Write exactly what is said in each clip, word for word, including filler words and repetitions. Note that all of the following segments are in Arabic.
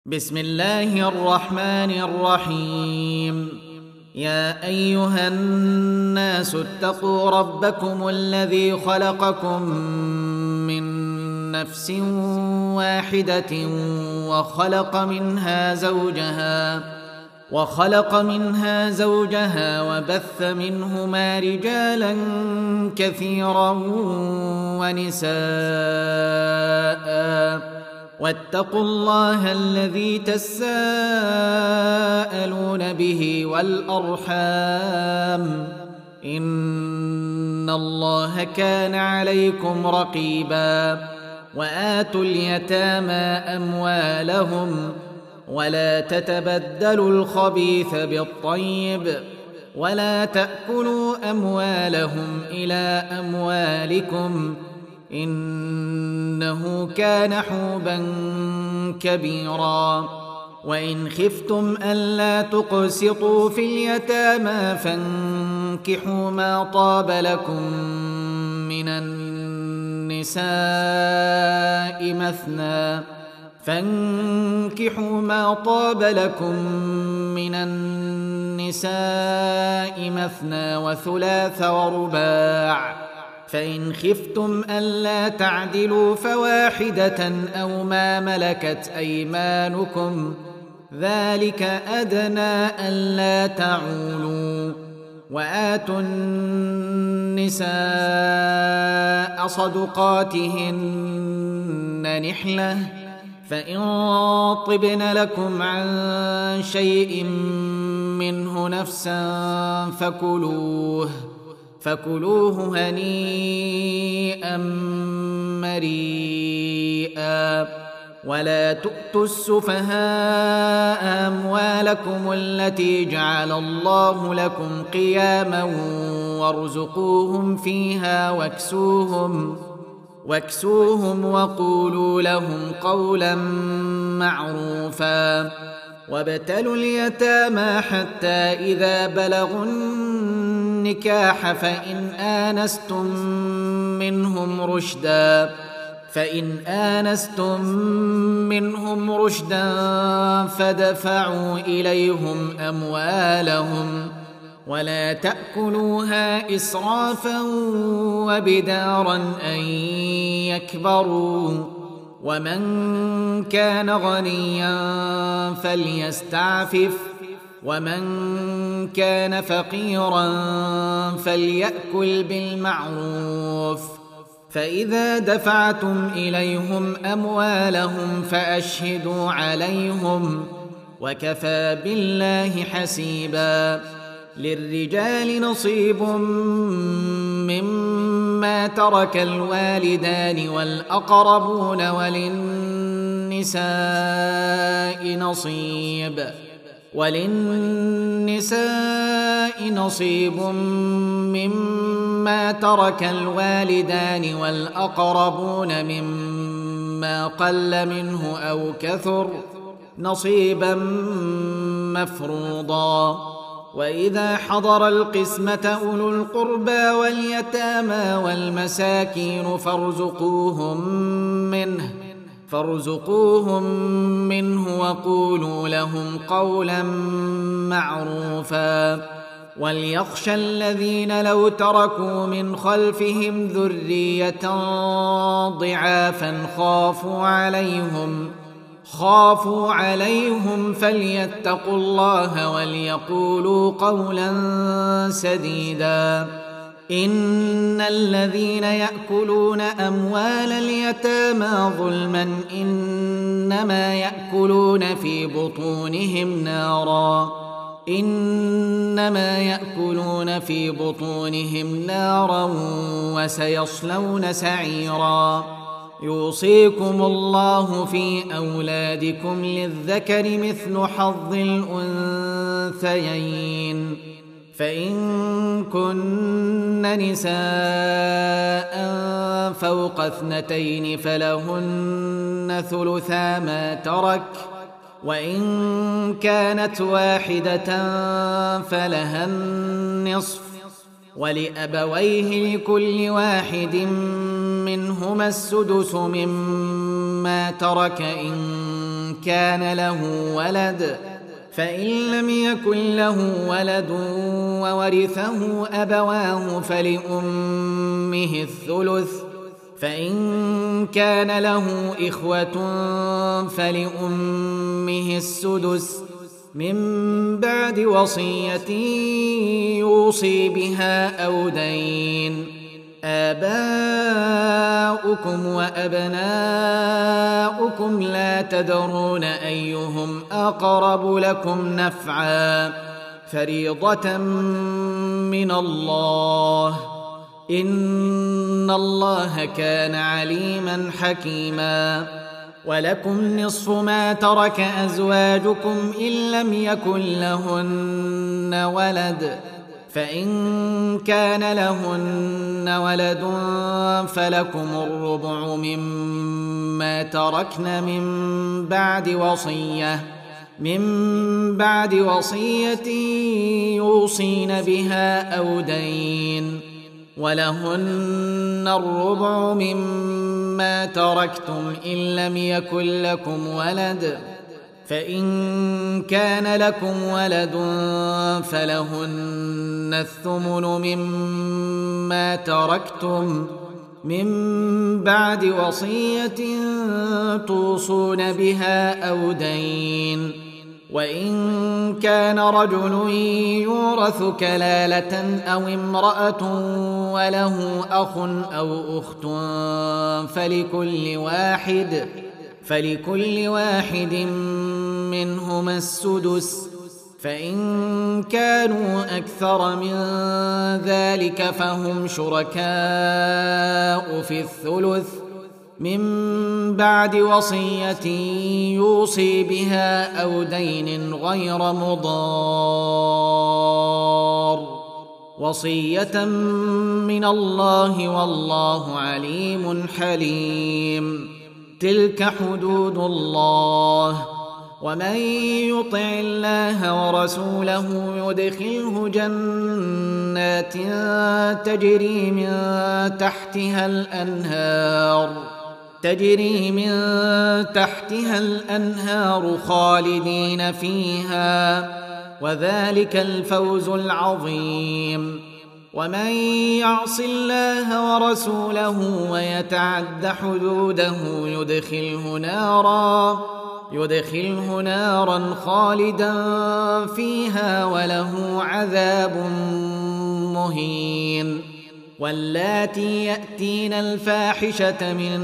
بسم الله الرحمن الرحيم. يا أيها الناس اتقوا ربكم الذي خلقكم من نفس واحدة وخلق منها زوجها وخلق منها زوجها وبث منهما رجالا كثيرا ونساء، واتقوا الله الذي تساءلون به والأرحام، إن الله كان عليكم رقيبا. وآتوا اليتامى أموالهم ولا تتبدلوا الخبيث بالطيب ولا تأكلوا أموالهم إلى أموالكم، إنه كان حوبا كبيرا. وإن خفتم ألا تقسطوا في اليتامى فانكحوا ما طاب لكم من النساء مثنى فانكحوا ما طاب لكم من النساء مثنى وثلاث ورباع، فإن خفتم ألا تعدلوا فواحدة أو ما ملكت أيمانكم، ذلك أدنى ألا تعولوا. وآتوا النساء صدقاتهن نحلة، فإن طبن لكم عن شيء منه نفسا فكلوه فكلوه هنيئا مريئا. ولا تؤتوا السفهاء أموالكم التي جعل الله لكم قياما وارزقوهم فيها واكسوهم واكسوهم وقولوا لهم قولا معروفا. وابتلوا اليتامى حتى إذا بلغوا النكاح فإن آنستم منهم رشدا فإن آنستم منهم رشدا فدفعوا إليهم أموالهم، ولا تأكلوها إسرافا وبدارا أن يكبروا. ومن كان غنيا فليستعفف، ومن كان فقيرا فليأكل بالمعروف. فإذا دفعتم إليهم أموالهم فأشهدوا عليهم، وكفى بالله حسيبا. للرجال نصيب مما ترك الوالدان والأقربون، وللنساء نصيب وللنساء نصيب مما ترك الوالدان والأقربون مما قل منه أو كثر، نصيبا مفروضا. وإذا حضر القسمة أولو القربى واليتامى والمساكين فارزقوهم منه فارزقوهم منه وقولوا لهم قولا معروفا. وليخشى الذين لو تركوا من خلفهم ذرية ضعافا خافوا عليهم خافوا عليهم فليتقوا الله وليقولوا قولا سديدا. إن الذين يأكلون أموال اليتامى ظلما إنما يأكلون في بطونهم نارا إنما يأكلون في بطونهم نارا وسيصلون سعيرا. يوصيكم الله في أولادكم للذكر مثل حظ الأنثيين، فإن كن نساء فوق اثنتين فلهن ثلثا ما ترك، وإن كانت واحدة فلها النصف، ولأبويه لكل واحد منهما السدس مما ترك إن كان له ولد، فإن لم يكن له ولد وورثه أبواه فلأمه الثلث، فإن كان له إخوة فلأمه السدس من بعد وصية يوصي بها أو دين. آباؤكم وأبناؤكم لا تدرون أيهم أقرب لكم نفعا، فريضة من الله، إن الله كان عليما حكيما. ولكم نصف ما ترك أزواجكم إن لم يكن لهن ولد، فإن كان لهن ولد فلكم الربع مما تركن من بعد وصية من بعد وصية يوصين بها أو دين، ولهن الربع مما تركتم إن لم يكن لكم ولد، فإن كان لكم ولد فلهن الثمن مما تركتم من بعد وصية توصون بها أو دين. وإن كان رجل يورث كلالة أو امرأة وله أخ أو أخت فلكل واحد فلكل واحد منهما السدس، فإن كانوا أكثر من ذلك فهم شركاء في الثلث من بعد وصية يوصي بها أو دين غير مضار، وصية من الله والله عليم حليم. تلك حدود الله، ومن يطع الله ورسوله يدخله جنات تجري من تحتها الأنهار تجري من تحتها الأنهار خالدين فيها، وذلك الفوز العظيم. ومن يعص الله ورسوله ويتعد حدوده يدخله نارا يدخله نارا خالدا فيها وله عذاب مهين. واللاتي يأتين الفاحشة من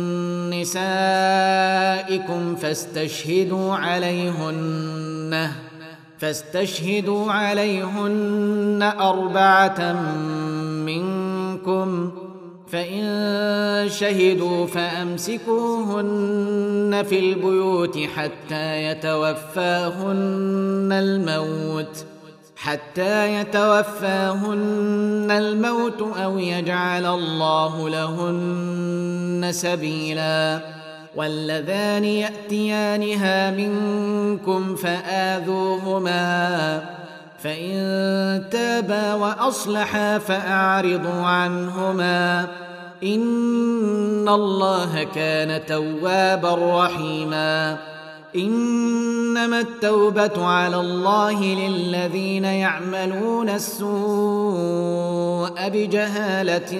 نسائكم فاستشهدوا عليهن فاستشهدوا عليهن أربعة منكم، فإن شهدوا فأمسكوهن في البيوت حتى يتوفاهن الموت حتى يتوفاهن الموت أو يجعل الله لهن سبيلا. واللذان يأتيانها منكم فآذوهما، فإن تابا وأصلحا فأعرضوا عنهما، إن الله كان توابا رحيما. إنما التوبة على الله للذين يعملون السوء بجهالة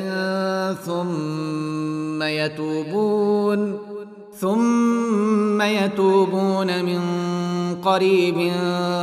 ثم يتوبون ثم يتوبون من قريب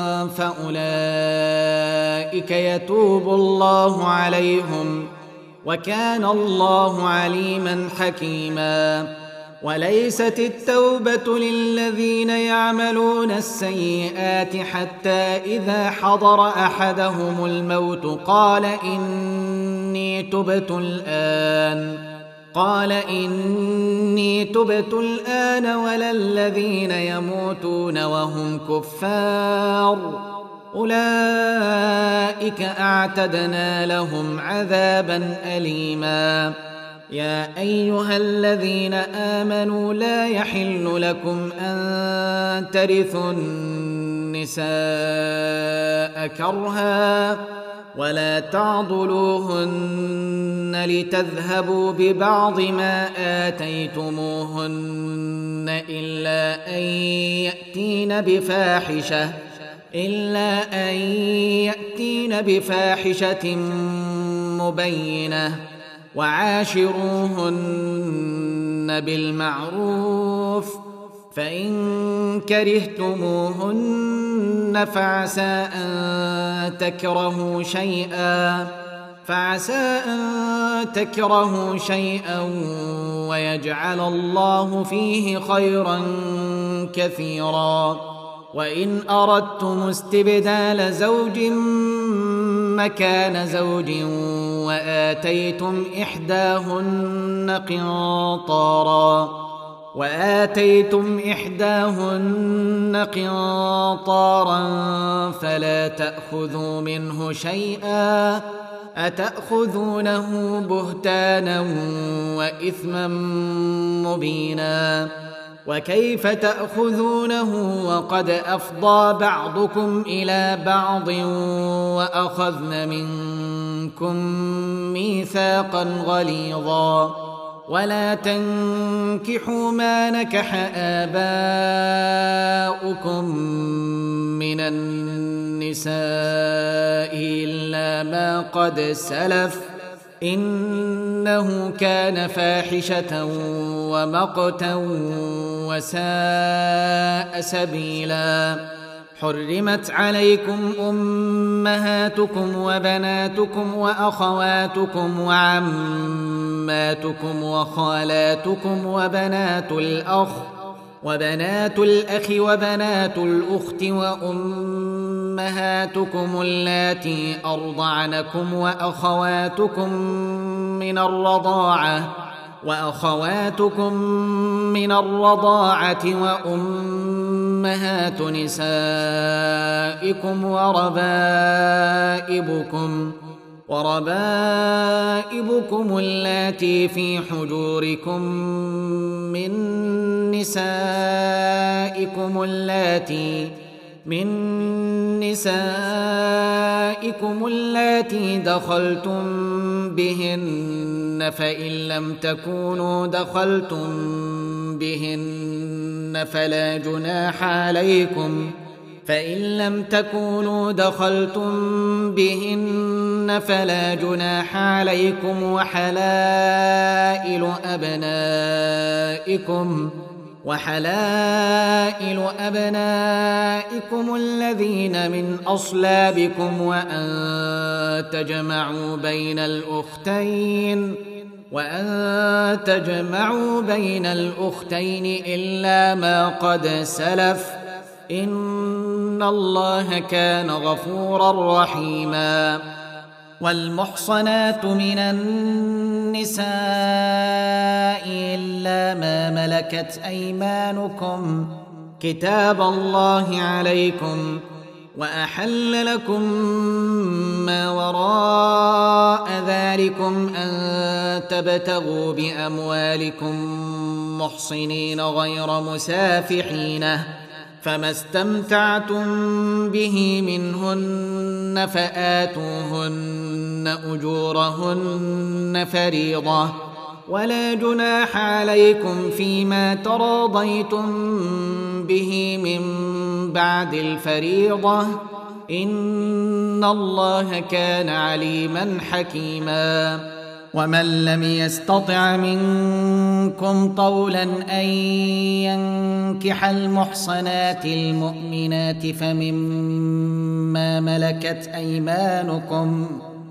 فأولئك يتوب الله عليهم، وكان الله عليما حكيما. وليست التوبة للذين يعملون السيئات حتى إذا حضر أحدهم الموت قال إني تبت الآن قال إني تبت الآن ولا الذين يموتون وهم كفار، أولئك أعتدنا لهم عذابا أليما. يا أيها الذين آمنوا لا يحل لكم أن ترثوا النساء كرها ولا تعضلوهن لتذهبوا ببعض ما آتيتموهن إلا أن يأتين بفاحشة إلا أن يأتين بفاحشة مبينة وعاشروهن بالمعروف فإن كرهتموهن فعسى أن تكرهوا شيئا فعسى أن تكرهوا شيئا ويجعل الله فيه خيرا كثيرا وإن أردتم استبدال زوج مكان زوج وآتيتم إحداهن قنطارا وآتيتم إحداهن قنطارا فلا تأخذوا منه شيئا أتأخذونه بهتانا وإثما مبينا وكيف تأخذونه وقد أفضى بعضكم إلى بعض وأخذن منكم ميثاقا غليظا ولا تنكحوا ما نكح آباؤكم من النساء إلا ما قد سلف إنه كان فاحشة ومقتا وساء سبيلا حرمت عليكم أمهاتكم وبناتكم وأخواتكم وعماتكم وخالاتكم وبنات الأخ وبنات الأخ وبنات الأخت وأمهاتكم اللاتي أرضعنكم وأخواتكم من الرضاعة وأخواتكم من الرضاعة وأمهات نسائكم وربائبكم وربائبكم اللاتي في حجوركم من نسائكم اللاتي من نسائكم اللاتي دخلتم بهن فإن لم تكونوا دخلتم بهن فلا جناح عليكم فإن لم تكونوا دخلتم بهن فلا جناح عليكم وحلائل أبنائكم وحلائل أبنائكم الذين من أصلابكم وأن تجمعوا بين الأختين وأن تجمعوا بين الأختين إلا ما قد سلف إن الله كان غفورا رحيما والمحصنات من النساء إلا ما ملكت أيمانكم كتاب الله عليكم وأحل لكم ما وراء ذلكم أن تبتغوا بأموالكم محصنين غير مسافحين فما استمتعتم به منهن فآتوهن أجورهن فريضة ولا جناح عليكم فيما تراضيتم به من بعد الفريضة إن الله كان عليما حكيما ومن لم يستطع منكم طولا أن ينكح المحصنات المؤمنات فمما ملكت أيمانكم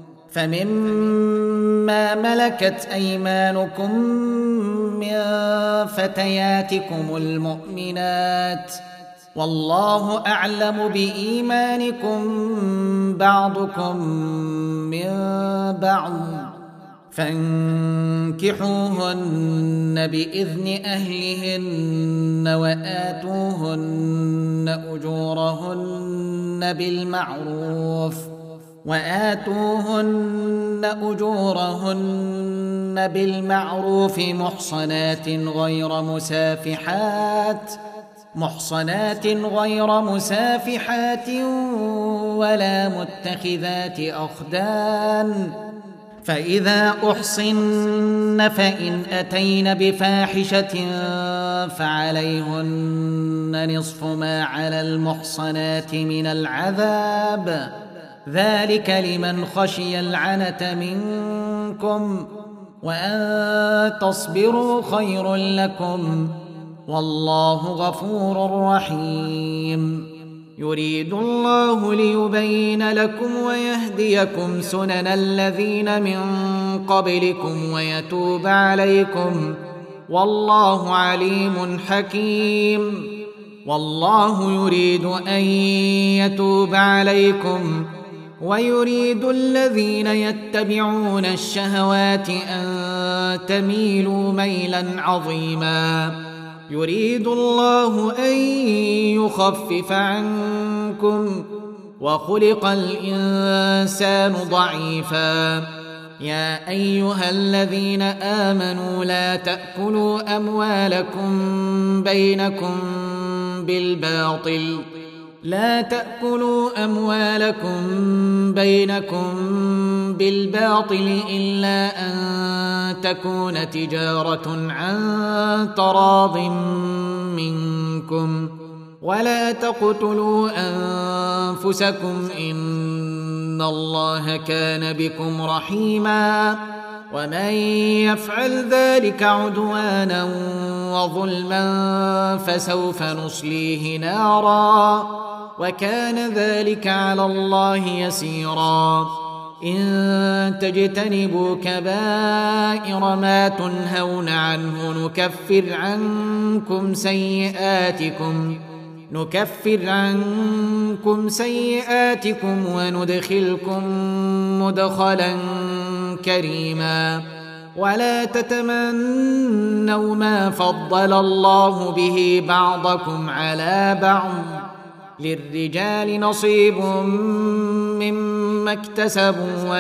فمما ملكت أيمانكم من فتياتكم المؤمنات والله أعلم بإيمانكم بعضكم من بعض فانكحوهن بإذن أهلهن وآتوهن أجورهن بالمعروف وآتوهن أجورهن بالمعروف محصنات غير مسافحات محصنات غير مسافحات ولا متخذات أخدان، فإذا أحصن فإن أتين بفاحشة فعليهن نصف ما على المحصنات من العذاب، ذلك لمن خشي العنة منكم، وأن تصبروا خير لكم، والله غفور رحيم. يريد الله ليبين لكم ويهديكم سنن الذين من قبلكم ويتوب عليكم، والله عليم حكيم. والله يريد أن يتوب عليكم ويريد الذين يتبعون الشهوات أن تميلوا ميلا عظيما. يريد الله أن يخفف عنكم وخلق الإنسان ضعيفا. يا أيها الذين آمنوا لا تأكلوا أموالكم بينكم بالباطل لا تأكلوا أموالكم بينكم بالباطل إلا أن تكون تجارة عن تراض منكم، ولا تقتلوا أنفسكم إن الله كان بكم رحيما. ومن يفعل ذلك عدوانا وظلما فسوف نصليه نارا، وكان ذلك على الله يسيرا. إن تجتنبوا كبائر ما تنهون عنه نكفر عنكم سيئاتكم نكفر عنكم سيئاتكم وندخلكم مدخلا كريما. ولا تتمنوا ما فضل الله به بعضكم على بعض، للرجال نصيب مما اكتسبوا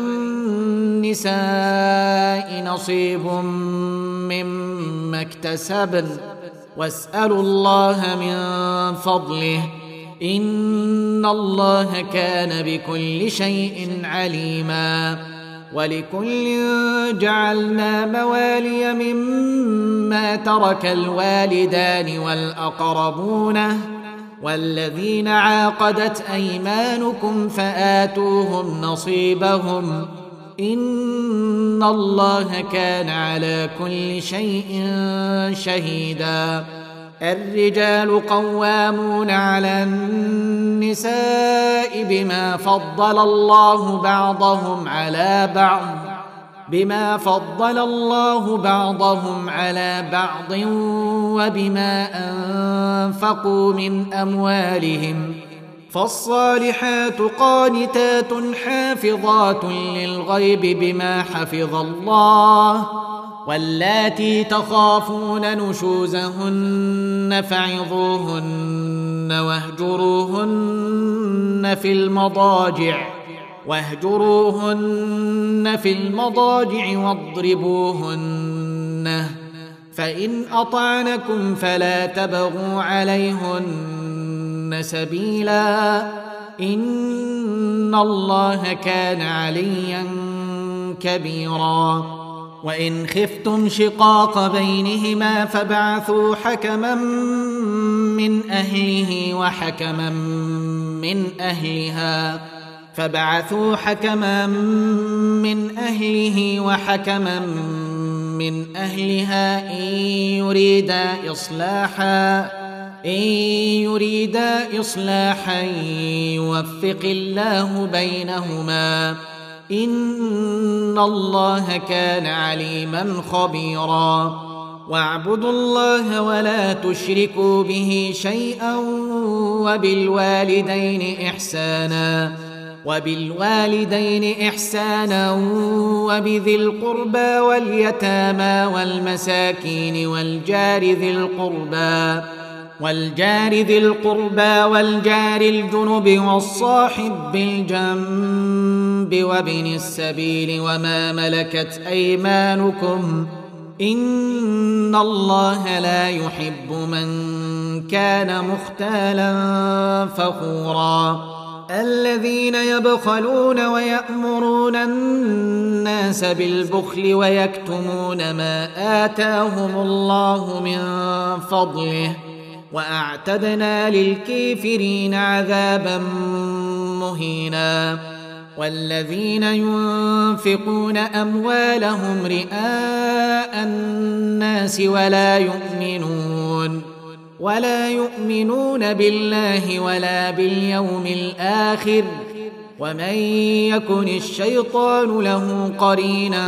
وللنساء نصيب مما اكتسبن، واسألوا الله من فضله إن الله كان بكل شيء عليما. ولكل جعلنا موالي مما ترك الوالدان والأقربون والذين عاقدت أيمانكم فآتوهم نصيبهم، إن الله كان على كل شيء شهيدا. الرجال قوامون على النساء بما فضل الله بعضهم على بعض بما فضل الله بعضهم على بعض وبما أنفقوا من أموالهم، فالصالحات قانتات حافظات للغيب بما حفظ الله، واللاتي تخافون نشوزهن فعظوهن واهجروهن في المضاجع واهجروهن في المضاجع واضربوهن، فإن أطعنكم فلا تبغوا عليهن سبيلا، إن الله كان عليا كبيرا. وإن خفتم شقاق بينهما فابعثوا حكما من أهله وحكما من أهلها فبعثوا حكما من أهله وحكما من أهلها إن يريدا إصلاحا إن يريدا إصلاحا يوفق الله بينهما، إن الله كان عليما خبيرا. واعبدوا الله ولا تشركوا به شيئا وبالوالدين إحسانا وبالوالدين إحسانا وبذي القربى واليتامى والمساكين والجار ذي القربى والجار ذي القربى والجار الجنب والصاحب بالجنب وابن السبيل وما ملكت أيمانكم، إن الله لا يحب من كان مختالا فخورا الذين يبخلون ويأمرون الناس بالبخل ويكتمون ما آتاهم الله من فضله وأعتدنا للكافرين عذابا مهينا والذين ينفقون أموالهم رئاء الناس ولا يؤمنون ولا يؤمنون بالله ولا باليوم الآخر ومن يكن الشيطان له قرينا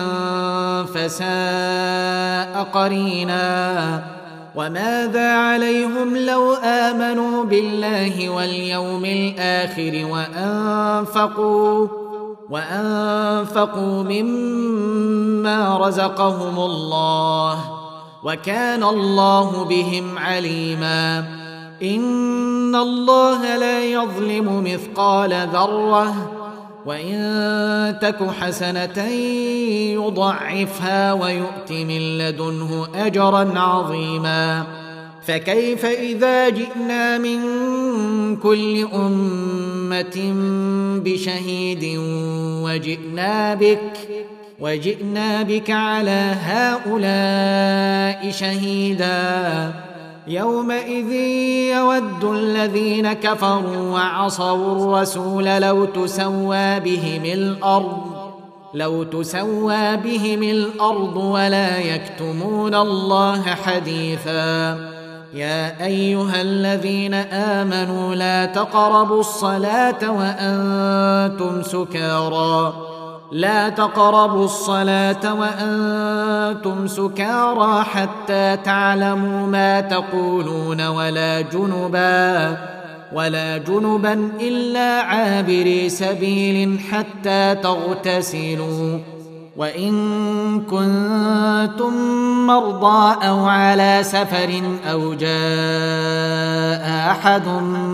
فساء قرينا وماذا عليهم لو آمنوا بالله واليوم الآخر وأنفقوا وأنفقوا مما رزقهم الله وكان الله بهم عليما إن الله لا يظلم مثقال ذرة وإن تك حسنة يضعفها ويؤت من لدنه أجرا عظيما فكيف إذا جئنا من كل أمة بشهيد وجئنا بك وجئنا بك على هؤلاء شهيدا يومئذ يود الذين كفروا وعصوا الرسول لو تسوى بهم الأرض لو تسوى بهم الأرض ولا يكتمون الله حديثا يا أيها الذين آمنوا لا تقربوا الصلاة وأنتم سكارى لا تقربوا الصلاة وأنتم سكارى حتى تعلموا ما تقولون ولا جنبا ولا جنبا إلا عابري سبيل حتى تغتسلوا وإن كنتم مرضى أو على سفر أو جاء أحد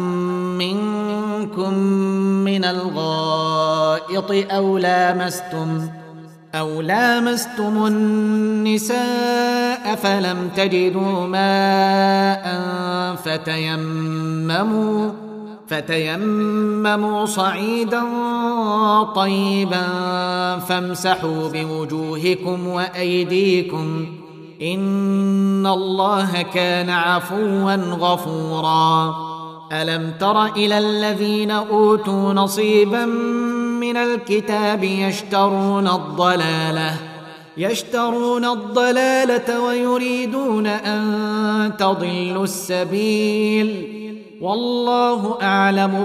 منكم من الغائط أو لامستم أو لامستم النساء فلم تجدوا ماء فتيمموا فتيمموا صعيدا طيبا فامسحوا بوجوهكم وأيديكم إن الله كان عفوا غفورا ألم تر إلى الذين أوتوا نصيبا من الكتاب يشترون الضلالة يشترون الضلالة ويريدون أن تضلوا السبيل والله أعلم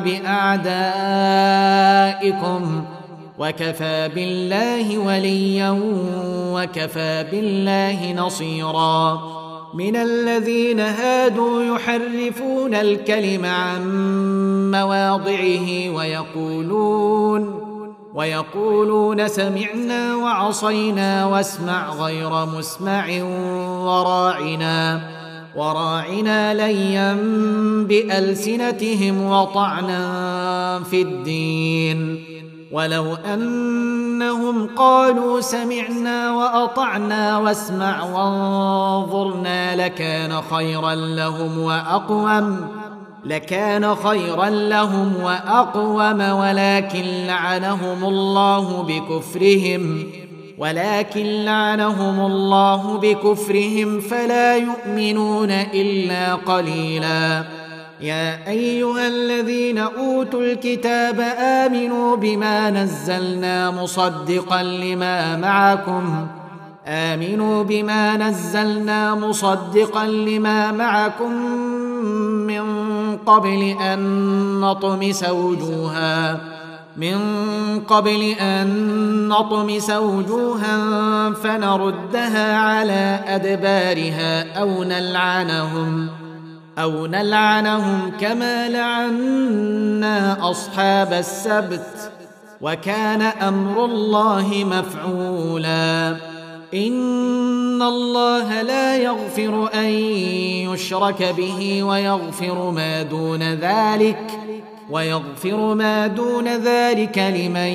بأعدائكم وكفى بالله وليا وكفى بالله نصيرا من الذين هادوا يحرفون الكلم عن مواضعه ويقولون ويقولون سمعنا وعصينا واسمع غير مسمع وراعنا وراعنا ليا بألسنتهم وطعنا في الدين ولو أنهم قالوا سمعنا وأطعنا واسمع وانظرنا لكان خيرا لهم وأقوم لكان خيرا لهم وأقوم ولكن لعنهم الله بكفرهم ولكن لعنهم الله بكفرهم فلا يؤمنون إلا قليلا يا أيها الذين أوتوا الكتاب آمنوا بما نزلنا مصدقا لما معكم آمنوا بما نزلنا مصدقا لما معكم من قبل أن نطمس وجوها من قبل أن نطمس وجوها فنردها على أدبارها أو نلعنهم أو نلعنهم كما لعنا أصحاب السبت وكان أمر الله مفعولا إن الله لا يغفر أن يشرك به ويغفر ما دون ذلك ويغفر ما دون ذلك لمن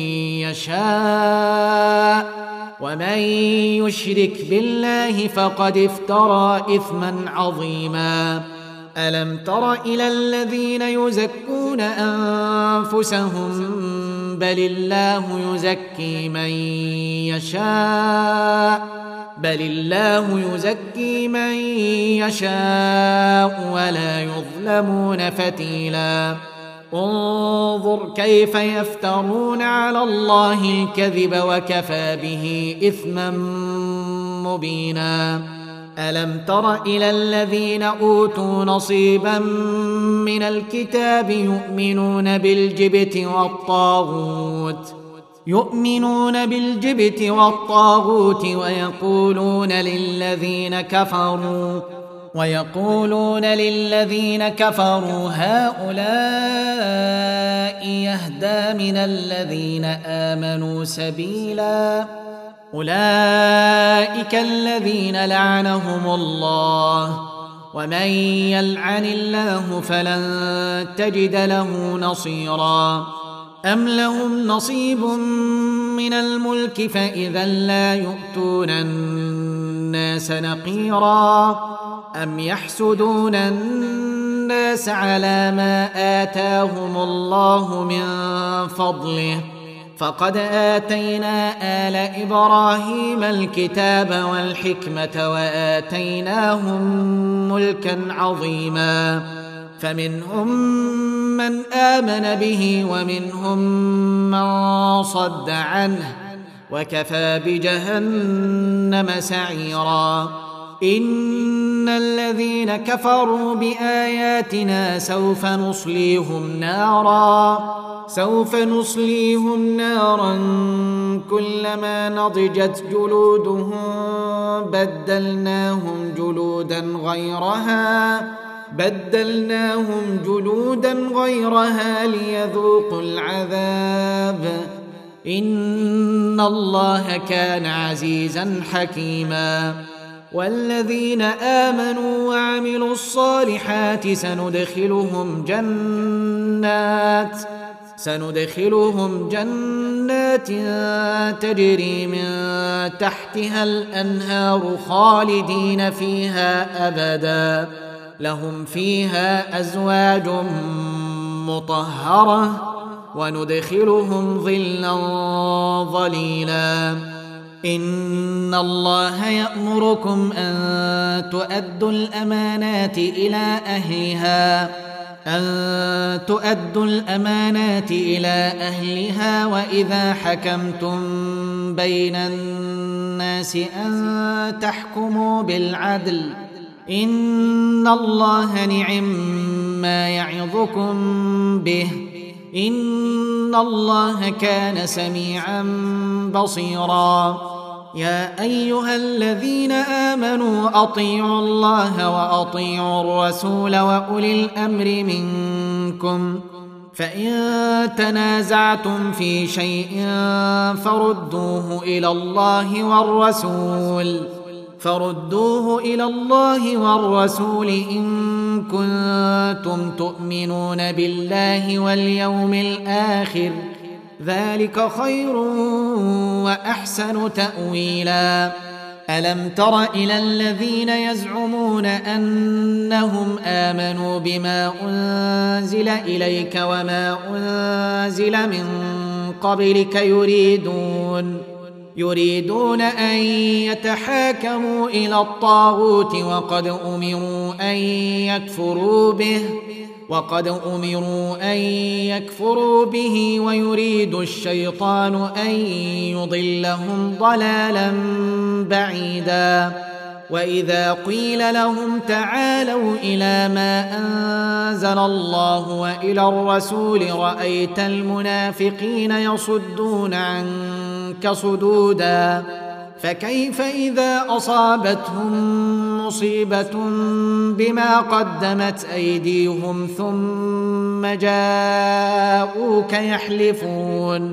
يشاء ومن يشرك بالله فقد افترى إثما عظيما ألم تر إلى الذين يزكون أنفسهم بل الله يزكي من يشاء بل الله يزكي من يشاء ولا يظلمون فتيلا انظر كيف يفترون على الله الكذب وكفى به إثما مبينا ألم تر إلى الذين أوتوا نصيبا من الكتاب يؤمنون بالجبت والطاغوت يؤمنون بالجبت والطاغوت ويقولون للذين كفروا ويقولون للذين كفروا هؤلاء يهدى من الذين آمنوا سبيلا أولئك الذين لعنهم الله ومن يلعن الله فلن تجد له نصيرا أم لهم نصيب من الملك فإذا لا يؤتون الناس نقيرا أم يحسدون الناس على ما آتاهم الله من فضله فقد آتينا آل إبراهيم الكتاب والحكمة وآتيناهم ملكا عظيما فمنهم من آمن به ومنهم من صد عنه وكفى بجهنم سعيرا إن الذين كفروا بآياتنا سوف نصليهم نارا سوف نصليهم نارا كلما نضجت جلودهم بدلناهم جلودا غيرها بدلناهم جلودا غيرها ليذوقوا العذاب إن الله كان عزيزا حكيما والذين آمنوا وعملوا الصالحات سندخلهم جنات سندخلهم جنات تجري من تحتها الأنهار خالدين فيها أبدا لهم فيها أزواج مطهرة وندخلهم ظلا ظليلا إن الله يأمركم أن تؤدوا الأمانات إلى أهلها أن تؤدوا الأمانات إلى أهلها وإذا حكمتم بين الناس أن تحكموا بالعدل إن الله نعم ما يعظكم به إن الله كان سميعا بصيرا يا أيها الذين آمنوا أطيعوا الله وأطيعوا الرسول وأولي الأمر منكم فإن تنازعتم في شيء فردوه إلى الله والرسول فردوه إلى الله والرسول إن كنتم تؤمنون بالله واليوم الآخر ذلك خير وأحسن تأويلا ألم تر إلى الذين يزعمون أنهم آمنوا بما أنزل إليك وما أنزل من قبلك يريدون يريدون أن يتحاكموا إلى الطاغوت وقد أمروا أن يكفروا به وقد أمروا أن يكفروا به ويريد الشيطان أن يضلهم ضلالا بعيدا وإذا قيل لهم تعالوا إلى ما أنزل الله وإلى الرسول رأيت المنافقين يصدون عنك صدودا فكيف إذا أصابتهم مصيبة بما قدمت أيديهم ثم جاءوك يحلفون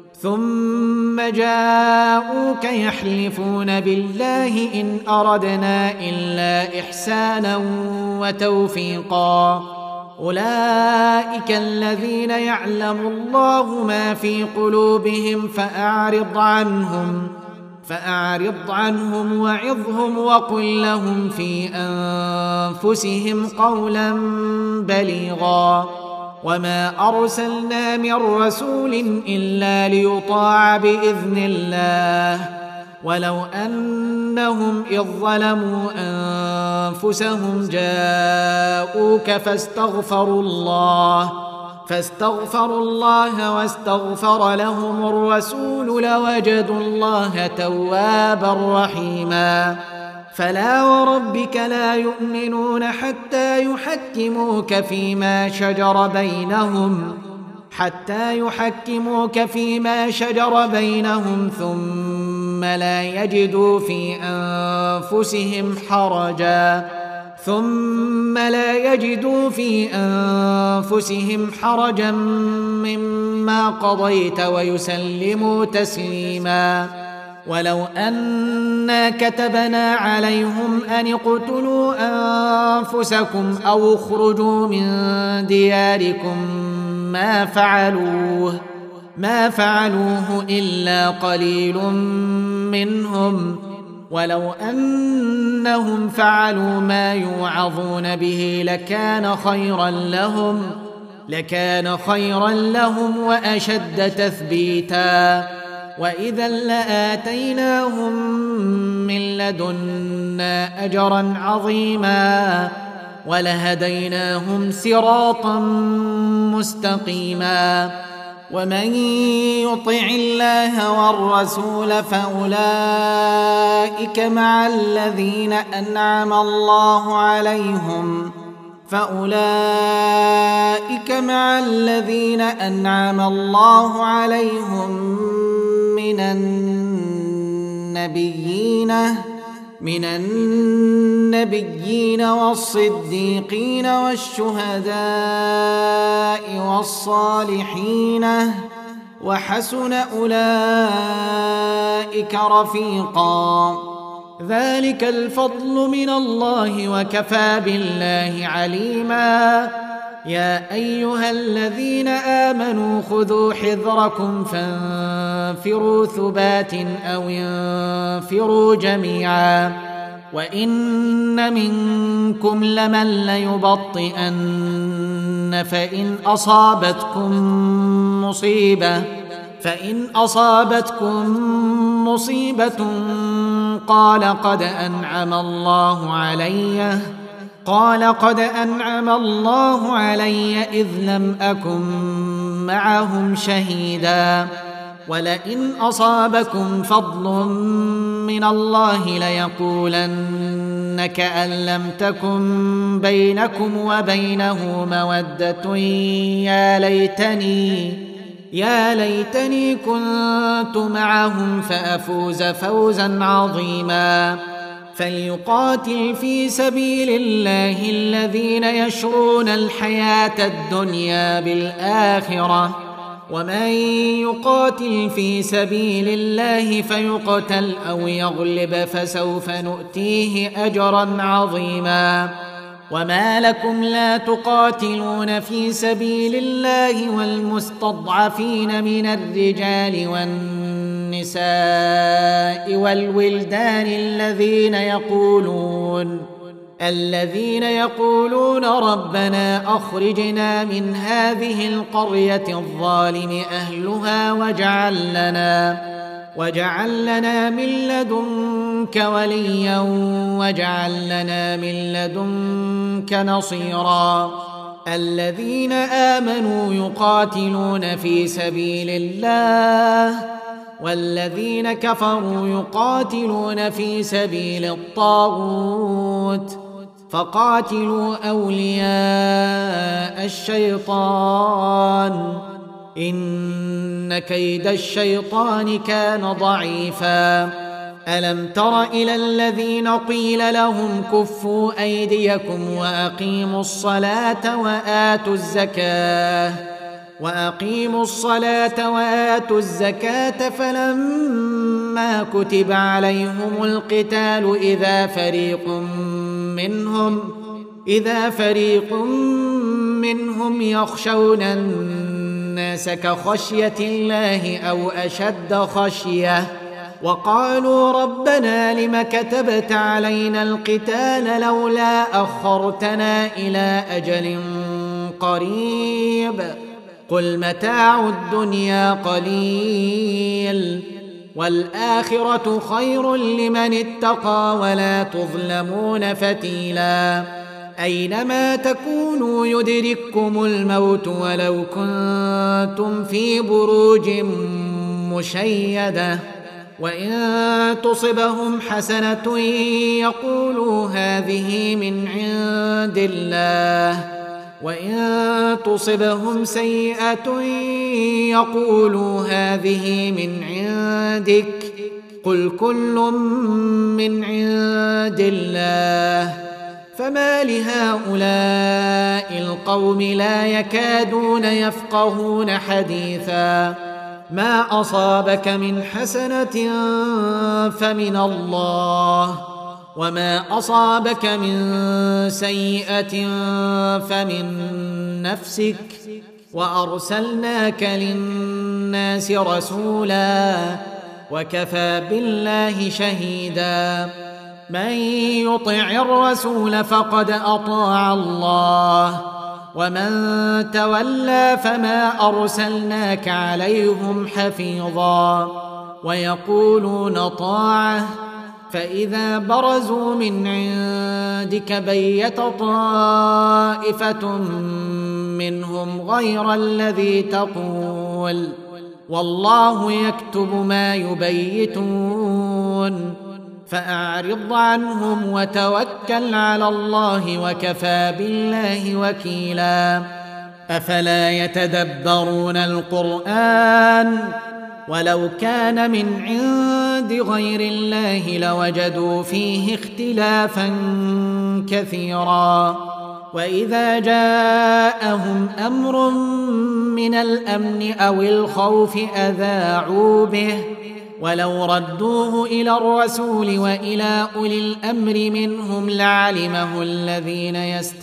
ثم جاءوك يحلفون بالله إن أردنا إلا إحسانا وتوفيقا أولئك الذين يعلم الله ما في قلوبهم فأعرض عنهم فأعرض عنهم وعظهم وقل لهم في أنفسهم قولا بليغا وما أرسلنا من رسول إلا ليطاع بإذن الله ولو أنهم إذ ظلموا أنفسهم جاءوك فاستغفروا الله فاستغفروا الله واستغفر لهم الرسول لوجدوا الله توابا رحيما فلا وربك لا يؤمنون حتى يحكموك فيما شجر بينهم حتى يحكموك فيما شجر بينهم ثم لا يجدوا في أنفسهم حرجا ثم لا يجدوا في أنفسهم حرجا مما قضيت ويسلموا تسليما ولو أنا كتبنا عليهم أن اقتلوا أنفسكم أو اخرجوا من دياركم ما فعلوه ما فعلوه إلا قليل منهم ولو أنهم فعلوا ما يوعظون به لكان خيرا لهم لكان خيرا لهم وأشد تثبيتا وإذا لآتيناهم من لدنا أجرا عظيما ولهديناهم صراطا مستقيما ومن يطع الله والرسول فأولئك مع الذين أنعم الله عليهم فأولئك مع الذين أنعم الله عليهم من النبيين من النبيين والصديقين والشهداء والصالحين وحسن أولئك رفيقا ذلك الفضل من الله وكفى بالله عليما يا أيها الذين آمنوا خذوا حذركم فانفروا ثبات أو انفروا جميعا وإن منكم لمن ليبطئن فإن أصابتكم مصيبة فإن أصابتكم مصيبة قال قد أنعم الله علي قال قد أنعم الله علي إذ لم أكن معهم شهيدا ولئن أصابكم فضل من الله ليقولن كأن لم تكن بينكم وبينه مودة يا ليتني يا ليتني كنت معهم فأفوز فوزا عظيما فليقاتل في سبيل الله الذين يشرون الحياة الدنيا بالآخرة ومن يقاتل في سبيل الله فيقتل أو يغلب فسوف نؤتيه أجرا عظيما وما لكم لا تقاتلون في سبيل الله والمستضعفين من الرجال والنساء والولدان الذين يقولون الذين يقولون ربنا أخرجنا من هذه القرية الظالم أهلها واجعل لنا واجعل لنا من لدنك وليا واجعل لنا من لدنك نصيرا الذين آمنوا يقاتلون في سبيل الله والذين كفروا يقاتلون في سبيل الطاغوت فقاتلوا أولياء الشيطان إن كيد الشيطان كان ضعيفا ألم تر إلى الذين قيل لهم كفوا أيديكم وأقيموا الصلاة وآتوا الزكاة وأقيموا الصلاة وآتوا الزكاة فلما كتب عليهم القتال إذا فريق منهم إذا فريق منهم يخشون الناس كخشية الله أو أشد خشية وقالوا ربنا لم كتبت علينا القتال لولا أخرتنا إلى أجل قريب قل متاع الدنيا قليل والآخرة خير لمن اتقى ولا تظلمون فتيلا أينما تكونوا يدرككم الموت ولو كنتم في بروج مشيدة وإن تصبهم حسنة يقولوا هذه من عند الله وإن تصبهم سيئة يقولوا هذه من عندك قل كل من عند الله فما لهؤلاء القوم لا يكادون يفقهون حديثا ما أصابك من حسنة فمن الله وما أصابك من سيئة فمن نفسك وأرسلناك للناس رسولا وكفى بالله شهيدا من يطع الرسول فقد أطاع الله ومن تولى فما أرسلناك عليهم حفيظا ويقولون طاعة فإذا برزوا من عندك بيت طائفة منهم غير الذي تقول والله يكتب ما يبيتون فأعرض عنهم وتوكل على الله وكفى بالله وكيلا أفلا يتدبرون القرآن ولو كان من عند غير الله لوجدوا فيه اختلافا كثيرا وإذا جاءهم أمر من الأمن أو الخوف أذاعوا به ولو ردوه إلى الرسول وإلى أولي الأمر منهم لعلمه الذين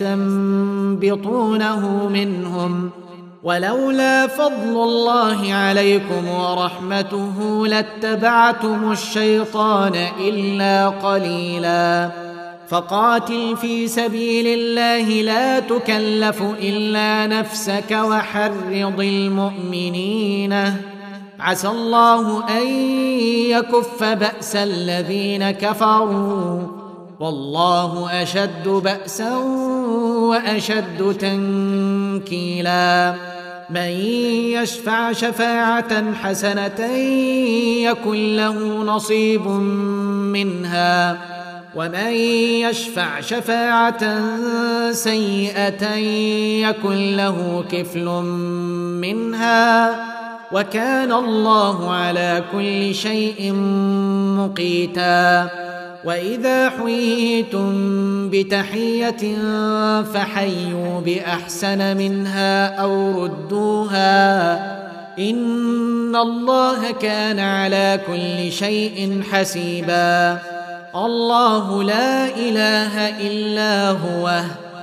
يستنبطونه منهم ولولا فضل الله عليكم ورحمته لاتبعتم الشيطان إلا قليلا فقاتل في سبيل الله لا تكلف إلا نفسك وحرض المؤمنين عسى الله أن يكف بأس الذين كفروا والله أشد بأسا وأشد تنكيلا من يشفع شفاعة حسنة يكن له نصيب منها ومن يشفع شفاعة سيئة يكن له كفل منها وكان الله على كل شيء مقيتا وإذا حييتم بتحية فحيوا بأحسن منها أو ردوها إن الله كان على كل شيء حسيبا الله لا إله إلا هو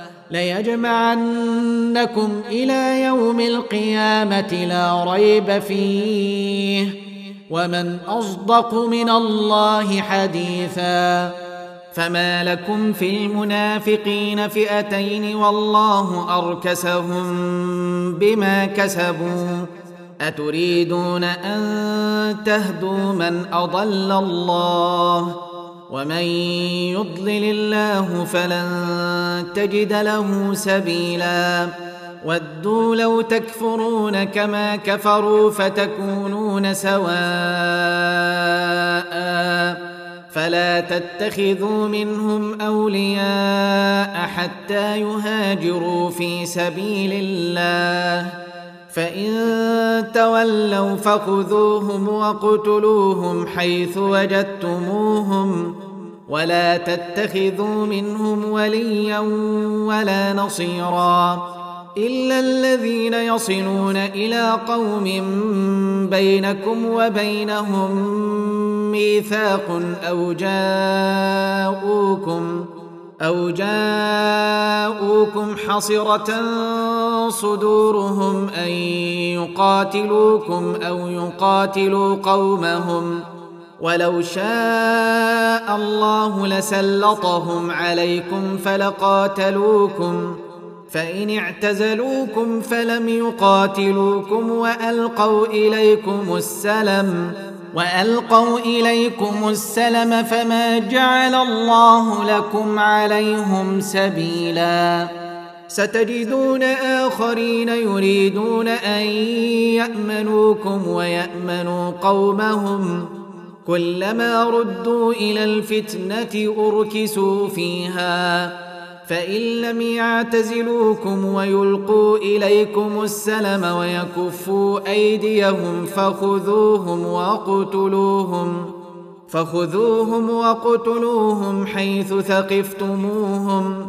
ليجمعنكم إلى يوم القيامة لا ريب فيه ومن أصدق من الله حديثا فما لكم في المنافقين فئتين والله أركسهم بما كسبوا أتريدون أن تهدوا من أضل الله ومن يضلل الله فلن تجد له سبيلا ودوا لو تكفرون كما كفروا فتكونون سواء فلا تتخذوا منهم أولياء حتى يهاجروا في سبيل الله فإن تولوا فخذوهم واقتلوهم حيث وجدتموهم ولا تتخذوا منهم وليا ولا نصيرا إلا الذين يصلون إلى قوم بينكم وبينهم ميثاق أو جاءوكم أو جاءوكم حصرة صدورهم أن يقاتلوكم أو يقاتلوا قومهم ولو شاء الله لسلطهم عليكم فلقاتلوكم فإن اعتزلوكم فلم يقاتلوكم وألقوا إليكم السلم وألقوا إليكم السلم فما جعل الله لكم عليهم سبيلا. ستجدون آخرين يريدون أن يأمنوكم ويأمنوا قومهم كلما ردوا إلى الفتنة أركسوا فيها فإن لم يعتزلوكم ويلقوا إليكم السلم ويكفوا أيديهم فخذوهم وقتلوهم فخذوهم وقتلوهم حيث ثقفتموهم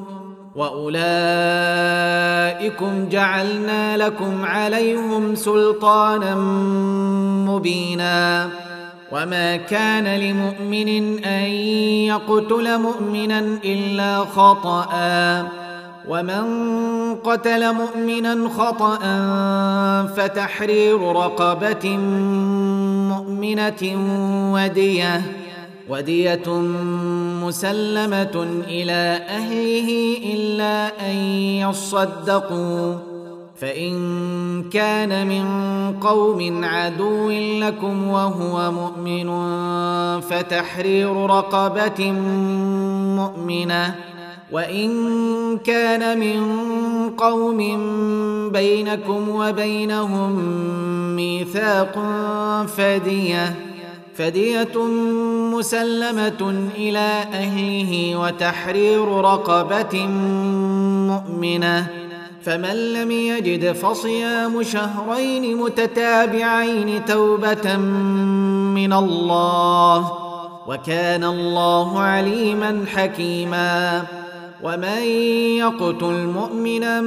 وأولئكم جعلنا لكم عليهم سلطانا مبينا. وما كان لمؤمن أن يقتل مؤمنا إلا خطأ ومن قتل مؤمنا خطأ فتحرير رقبة مؤمنة ودية ودية مسلمة إلى أهله إلا أن يصدقوا فإن كان من قوم عدو لكم وهو مؤمن فتحرير رقبة مؤمنة وإن كان من قوم بينكم وبينهم ميثاق فدية فدية مسلمة إلى أهله وتحرير رقبة مؤمنة فمن لم يجد فصيام شهرين متتابعين توبة من الله وكان الله عليما حكيما. ومن يقتل مؤمنا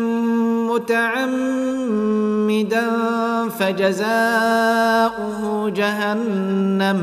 متعمدا فجزاؤه جهنم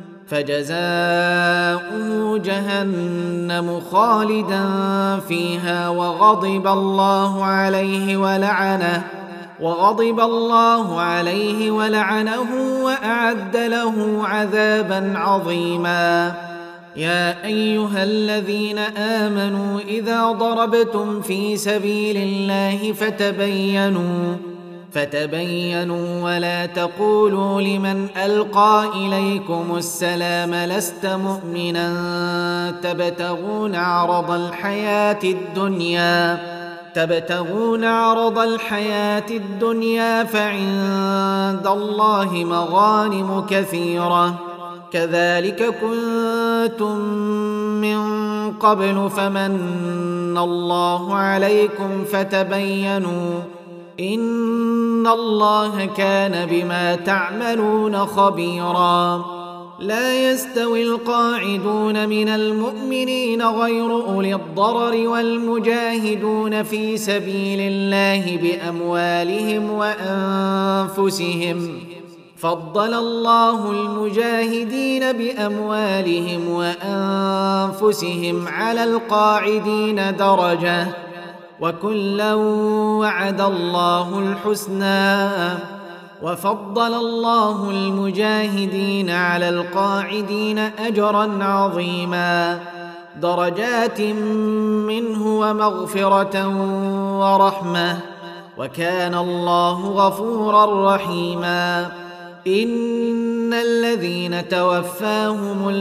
فجزاؤه جهنم خالدا فيها وغضب الله عليه ولعنه وغضب الله عليه ولعنه وأعد له عذابا عظيما. يا أيها الذين آمنوا إذا ضربتم في سبيل الله فتبينوا فتبينوا ولا تقولوا لمن ألقى إليكم السلام لست مؤمنا تبتغون عرض الحياة الدنيا تبتغون عرض الحياة الدنيا فعند الله مغانم كثيرة كذلك كنتم من قبل فمن الله عليكم فتبينوا إن الله كان بما تعملون خبيرا. لا يستوي القاعدون من المؤمنين غير أولي الضرر والمجاهدون في سبيل الله بأموالهم وأنفسهم فضل الله المجاهدين بأموالهم وأنفسهم على القاعدين درجة وكلا وعد الله الحسنى وفضل الله المجاهدين على القاعدين أجرا عظيما درجات منه ومغفرة ورحمة وكان الله غفورا رحيما. إن الذين توفاهم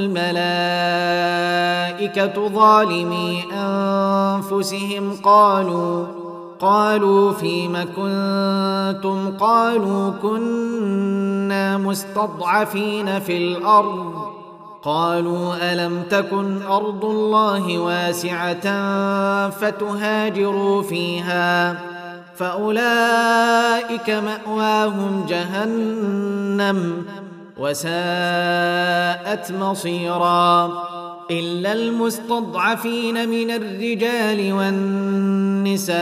الملائكة ظالمي أنفسهم قالوا قالوا فيم كنتم قالوا كنا مستضعفين في الأرض قالوا ألم تكن أرض الله واسعة فتهاجروا فيها فأولئك مأواهم جهنم وساءت مصيرا. إلا المستضعفين من الرجال والنساء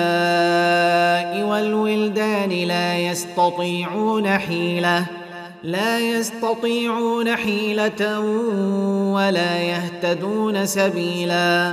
والولدان لا يستطيعون حيلة لا يستطيعون حيلة ولا يهتدون سبيلا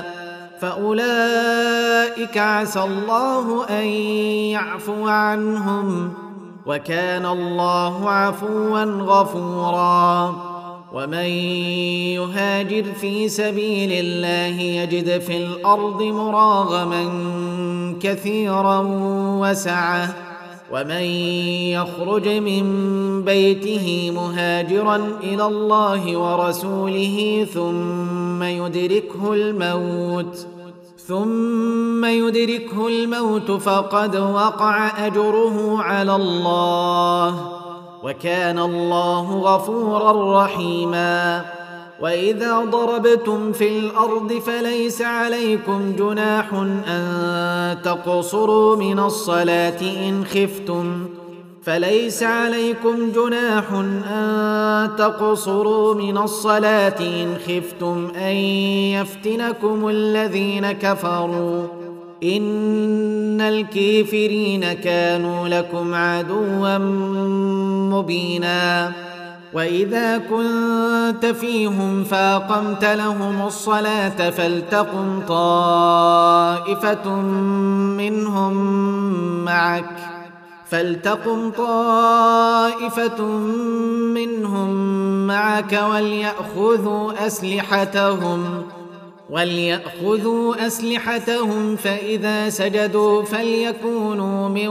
فأولئك عسى الله أن يعفو عنهم وكان الله عفوا غفورا. ومن يهاجر في سبيل الله يجد في الأرض مراغما كثيرا وسعة ومن يخرج من بيته مهاجرا إلى الله ورسوله ثم يدركه الموت ثم يدركه الموت فقد وقع أجره على الله وكان الله غفورا رحيما وإذا ضربتم في الأرض فليس عليكم جناح أن تقصروا من الصلاة إن خفتم فليس عليكم جناح أن تقصروا من الصلاة إن خفتم أن يفتنكم الذين كفروا إن الكافرين كانوا لكم عدوا مبينا وإذا كنت فيهم فأقمت لهم الصلاة فلتقم طائفة منهم معك فلتقم طائفة منهم معك وليأخذوا أسلحتهم وليأخذوا أسلحتهم فإذا سجدوا فليكونوا من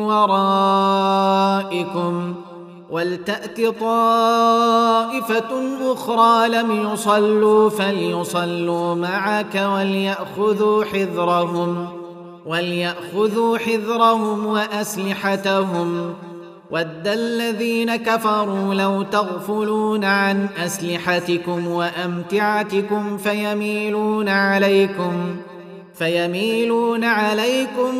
ورائكم ولتأت طائفة أخرى لم يصلوا فليصلوا معك وليأخذوا حذرهم وليأخذوا حذرهم وأسلحتهم ود الذين كفروا لو تغفلون عن أسلحتكم وأمتعتكم فيميلون عليكم فيميلون عليكم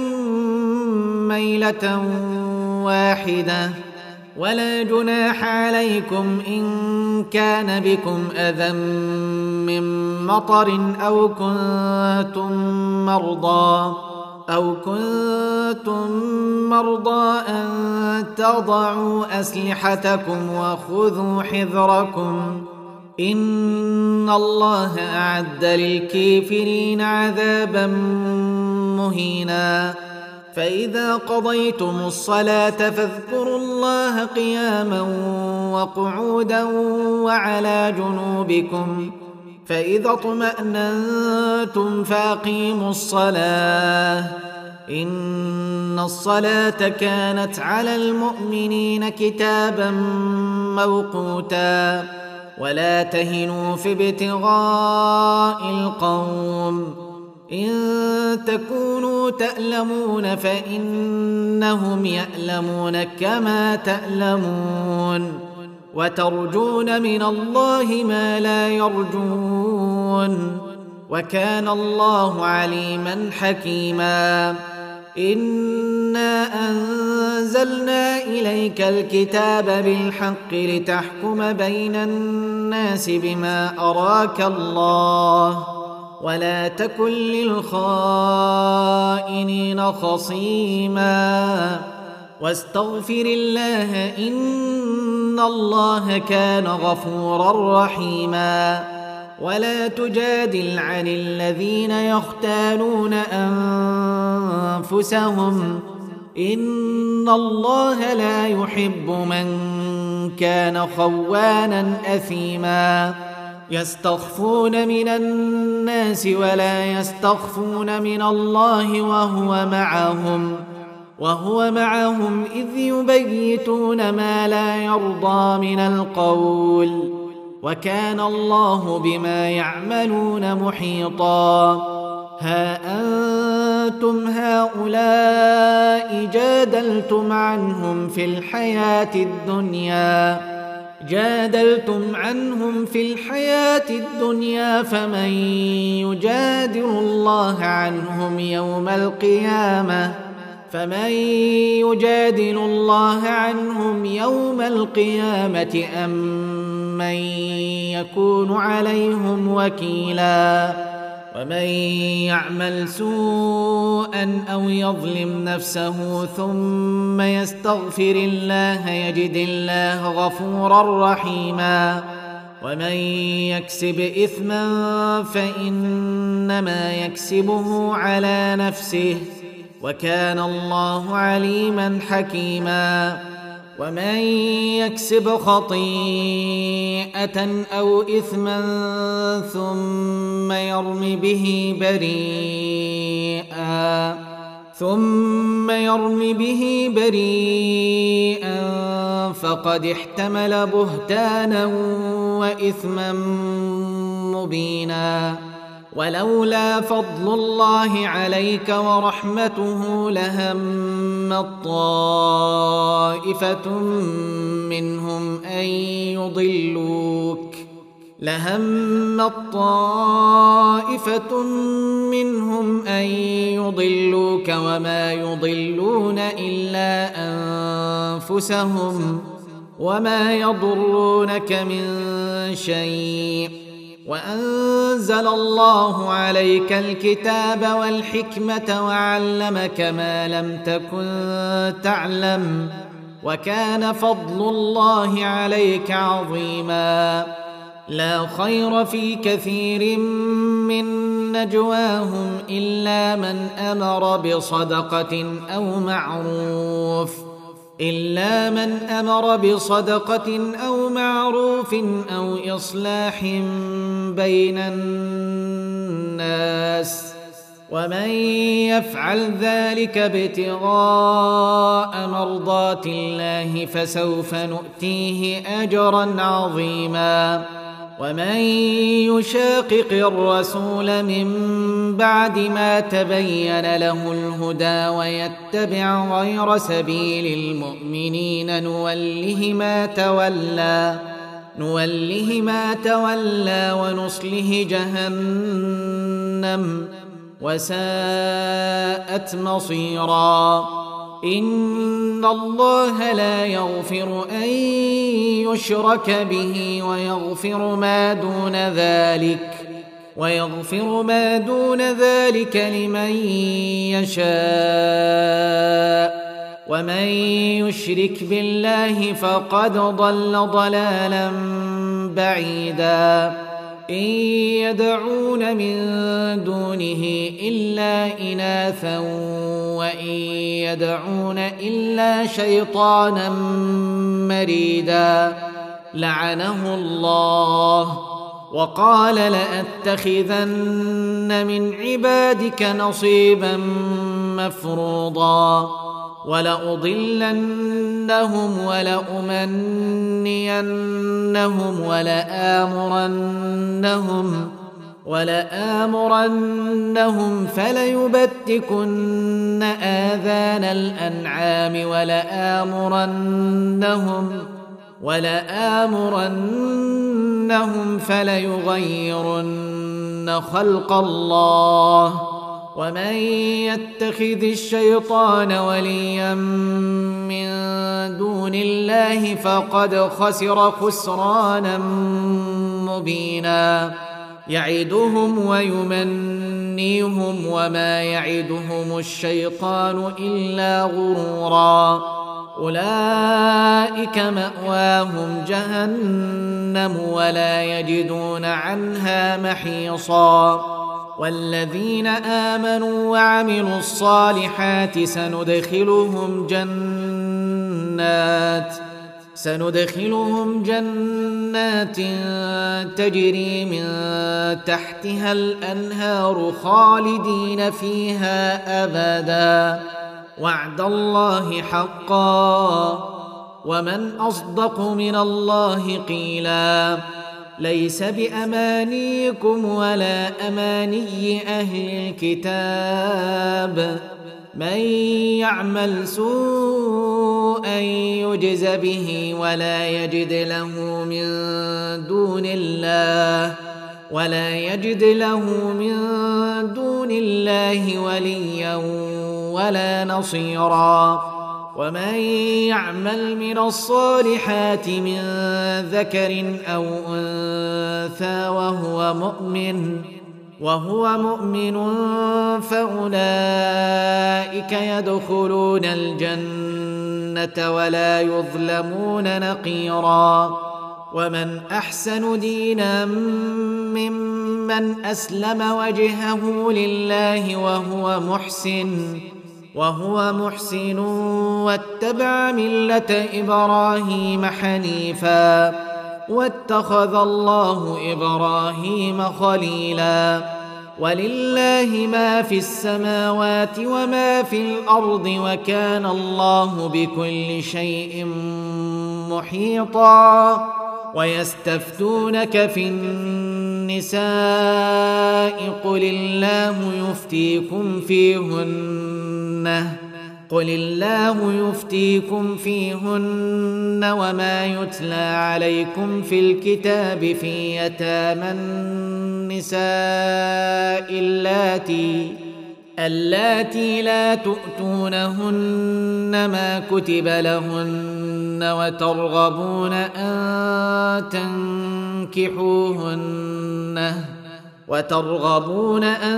ميلة واحدة ولا جناح عليكم إن كان بكم أذى من مطر أو كنتم مرضى أو كنتم مرضى أن تضعوا أسلحتكم وخذوا حذركم إن الله أعد للكافرين عذابا مهينا فإذا قضيتم الصلاة فاذكروا الله قياما وقعودا وعلى جنوبكم فإذا اطمأننتم فأقيموا الصلاة إن الصلاة كانت على المؤمنين كتابا موقوتا ولا تهنوا في ابتغاء القوم إن تكونوا تألمون فإنهم يألمون كما تألمون وترجون من الله ما لا يرجون وكان الله عليما حكيما إنا أنزلنا إليك الكتاب بالحق لتحكم بين الناس بما أراك الله ولا تكن للخائنين خصيما واستغفر الله إن الله كان غفورا رحيما ولا تجادل عن الذين يختانون أنفسهم إن الله لا يحب من كان خوانا أثيما يستخفون من الناس ولا يستخفون من الله وهو معهم وهو معهم إذ يبيتون ما لا يرضى من القول وكان الله بما يعملون محيطا ها أنتم هؤلاء جادلتم عنهم في الحياة الدنيا جادلتم عنهم في الحياة الدنيا فمن يجادل الله عنهم يوم القيامة فمن يجادل الله عنهم يوم القيامة أم من يكون عليهم وكيلا ومن يعمل سوءا أو يظلم نفسه ثم يستغفر الله يجد الله غفورا رحيما ومن يكسب إثما فإنما يكسبه على نفسه وكان الله عليما حكيما ومن يكسب خطيئة أو إثما ثم يرم به بريئا ثم يرم به بريئا فقد احتمل بهتانا وإثما مبينا. ولولا فضل الله عليك ورحمته لهمت طائفة منهم أن يضلوك لهمت طائفة منهم أن يضلوك وما يضلون إلا أنفسهم وما يضرونك من شيء. وأنزل الله عليك الكتاب والحكمة وعلمك ما لم تكن تعلم وكان فضل الله عليك عظيما. لا خير في كثير من نجواهم إلا من أمر بصدقة أو معروف إلا من أمر بصدقة أو معروف أو إصلاح بين الناس ومن يفعل ذلك ابتغاء مرضات الله فسوف نؤتيه أجرا عظيما. ومن يشاقق الرسول من بعد ما تبين له الهدى ويتبع غير سبيل المؤمنين نوله ما تولى نوله ما تولى ونصله جهنم وساءت مصيرا. إن الله لا يغفر أن يشرك به ويغفر ما دون ذلك ويغفر ما دون ذلك لمن يشاء ومن يشرك بالله فقد ضل ضلالا بعيدا. إن يدعون من دونه إلا إناثا وإن يدعون إلا شيطانا مريدا لعنه الله وقال لأتخذن من عبادك نصيبا مفروضا ولأضلنهم ولأمنينهم ولآمرنهم ولآمرنهم فليبتكن آذان الأنعام ولآمرنهم ولآمرنهم فليغيرن خلق الله. ومن يتخذ الشيطان وليا من دون الله فقد خسر خسرانا مبينا. يعدهم ويمنيهم وما يعدهم الشيطان إلا غرورا. أولئك مأواهم جهنم ولا يجدون عنها محيصا. والذين آمنوا وعملوا الصالحات سندخلهم جنات سندخلهم جنات تجري من تحتها الأنهار خالدين فيها أبدا وعد الله حقا ومن أصدق من الله قيلا. ليس بأمانيكم ولا أماني أهل الكتاب من يعمل سوءا يجز به ولا يجد له من دون الله ولا يجد له من دون الله وليا ولا نصيرا. ومن يعمل من الصالحات من ذكر أو أنثى وهو مؤمن وهو مؤمن فأولئك يدخلون الجنة ولا يظلمون نقيرا. ومن أحسن دينا ممن أسلم وجهه لله وهو محسن وهو محسن واتبع ملة إبراهيم حنيفا واتخذ الله إبراهيم خليلا ولله ما في السماوات وما في الأرض وكان الله بكل شيء محيطا ويستفتونك في النساء قل الله يفتيكم فيهن قل الله يفتيكم فيهن وما يتلى عليكم في الكتاب في يتامى النساء اللاتي اللاتي لا تؤتونهن ما كتب لهن وترغبون أن تنكحوهن وترغبون أن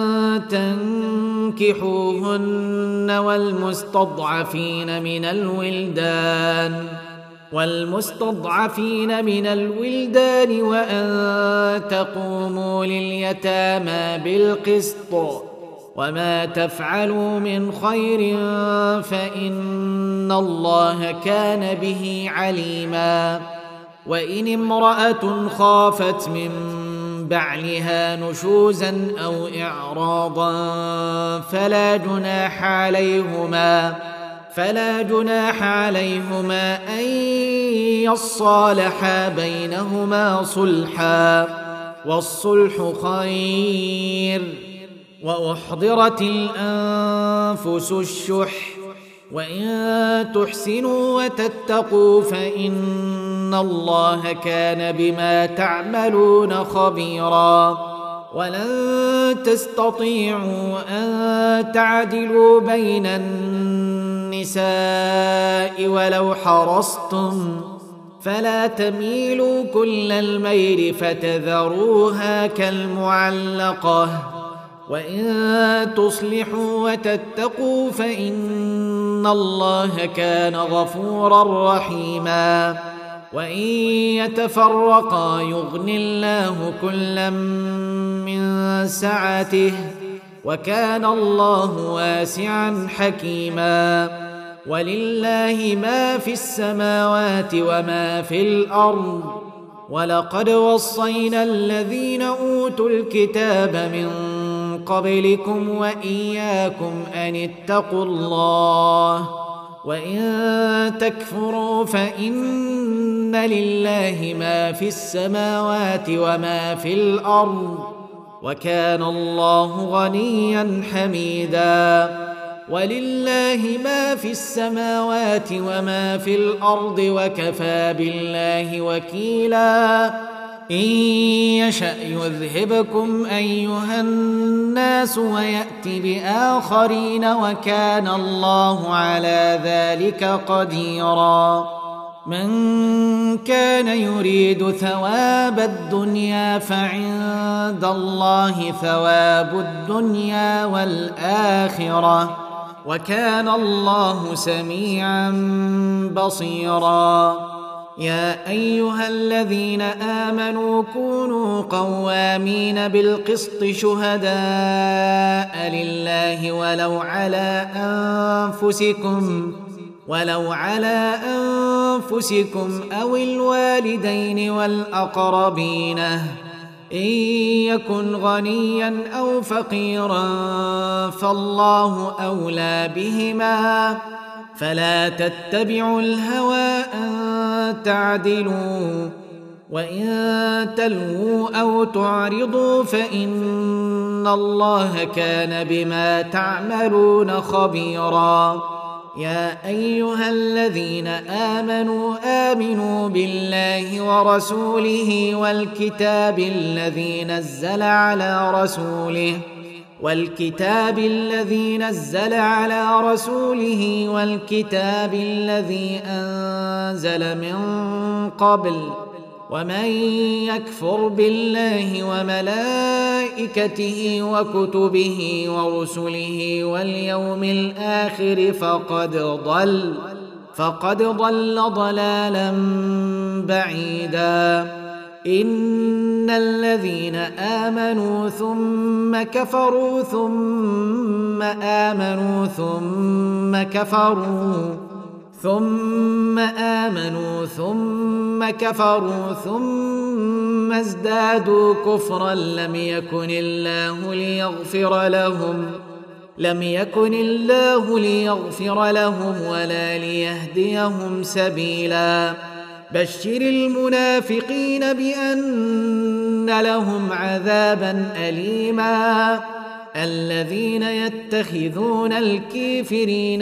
تنكحوهن والمستضعفين من الولدان والمستضعفين من الولدان وأن تقوموا لليتامى بالقسط وما تفعلوا من خير فإن الله كان به عليما وإن امرأة خافت من بعلها نشوزا أو إعراضا فلا جناح عليهما فلا جناح عليهما أن يصالحا بينهما صلحا والصلح خير وأحضرت الأنفس الشح وإن تحسنوا وتتقوا فإن الله كان بما تعملون خبيرا ولن تستطيعوا أن تعدلوا بين النساء ولو حرصتم فلا تميلوا كل الميل فتذروها كالمعلقة وإن تصلحوا وتتقوا فإن الله كان غفورا رحيما وإن يتفرقا يغن الله كلا من سعته وكان الله واسعا حكيما ولله ما في السماوات وما في الأرض ولقد وصينا الذين أوتوا الكتاب من قبلكم وإياكم أن اتقوا الله وإن تكفروا فإن لله ما في السماوات وما في الأرض وكان الله غنيا حميدا ولله ما في السماوات وما في الأرض وكفى بالله وكيلا إن يشأ يذهبكم أيها الناس ويأت بآخرين وكان الله على ذلك قديرا من كان يريد ثواب الدنيا فعند الله ثواب الدنيا والآخرة وكان الله سميعا بصيرا يا أيها الذين آمنوا كونوا قوامين بالقسط شهداء لله ولو على أنفسكم ولو على أنفسكم أو الوالدين والأقربين إن يكن غنيا أو فقيرا فالله أولى بهما فلا تتبعوا الهوى أن تعدلوا وإن تلووا أو تعرضوا فإن الله كان بما تعملون خبيرا يا أيها الذين آمنوا آمنوا بالله ورسوله والكتاب الذي نزل على رسوله والكتاب الذي نزل على رسوله والكتاب الذي أنزل من قبل ومن يكفر بالله وملائكته وكتبه ورسله واليوم الآخر فقد ضل فقد ضل ضلالا بعيدا إن الذين آمنوا ثم كفروا ثم آمنوا ثم كفروا ثم آمنوا ثم كفروا ثم ازدادوا كفرا لم يكن الله ليغفر لهم لم يكن الله ليغفر لهم ولا ليهديهم سبيلا بشر المنافقين بأن لهم عذابا أليما الذين يتخذون الكافرين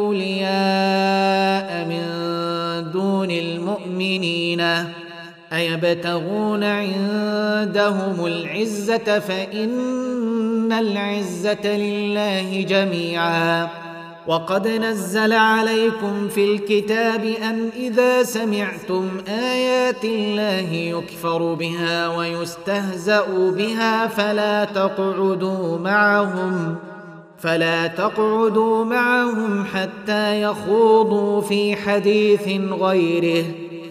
أولياء من دون المؤمنين أيبتغون عندهم العزة فإن العزة لله جميعا وقد نزل عليكم في الكتاب أن إذا سمعتم آيات الله يكفر بها ويستهزأ بها فلا تقعدوا معهم فلا تقعدوا معهم حتى يخوضوا في حديث غيره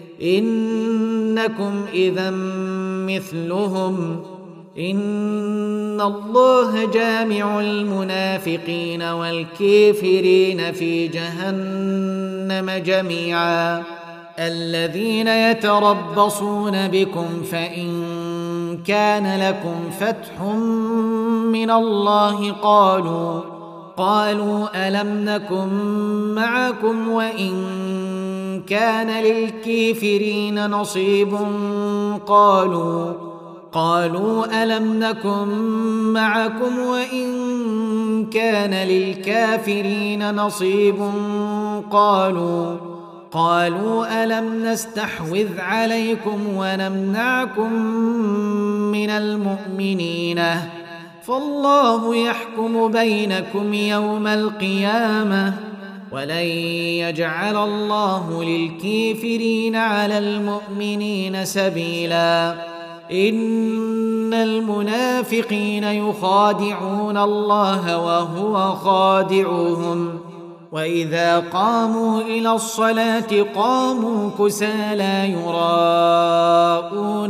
إنكم إذا مثلهم إن الله جامع المنافقين والكافرين في جهنم جميعا الذين يتربصون بكم فإن كان لكم فتح من الله قالوا قالوا ألم نكن معكم وإن كان للكافرين نصيب قالوا قالوا ألم نكن معكم وإن كان للكافرين نصيب قالوا قالوا ألم نستحوذ عليكم ونمنعكم من المؤمنين فالله يحكم بينكم يوم القيامة ولن يجعل الله للكافرين على المؤمنين سبيلا إن المنافقين يخادعون الله وهو خادعهم وإذا قاموا إلى الصلاة قاموا كسالى يراءون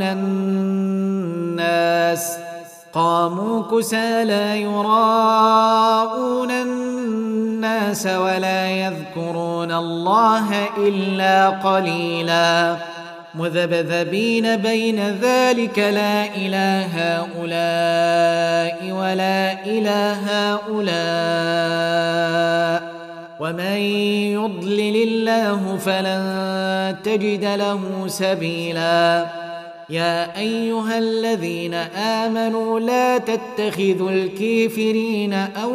الناس قاموا كسالى يراءون الناس ولا يذكرون الله إلا قليلا مذبذبين بين ذلك لا إله هؤلاء ولا إله هؤلاء ومن يضلل الله فلن تجد له سبيلا يا أيها الذين آمنوا لا تتخذوا الكافرين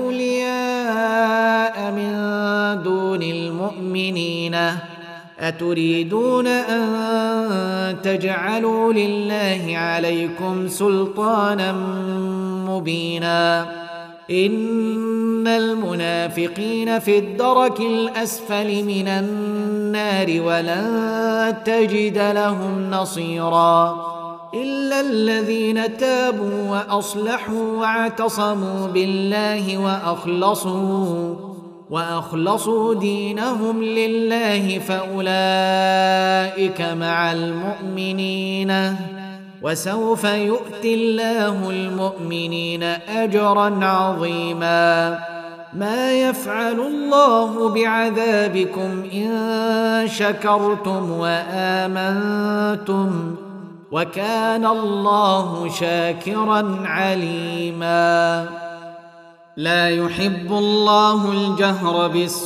أولياء من دون المؤمنين أتريدون أن تجعلوا لله عليكم سلطانا مبينا إن المنافقين في الدرك الأسفل من النار ولن تجد لهم نصيرا إلا الذين تابوا وأصلحوا واعتصموا بالله وأخلصوا وأخلصوا دينهم لله فأولئك مع المؤمنين وسوف يؤتي الله المؤمنين أجرا عظيما ما يفعل الله بعذابكم إن شكرتم وآمنتم وكان الله شاكرا عليما لا يحب الله الجهر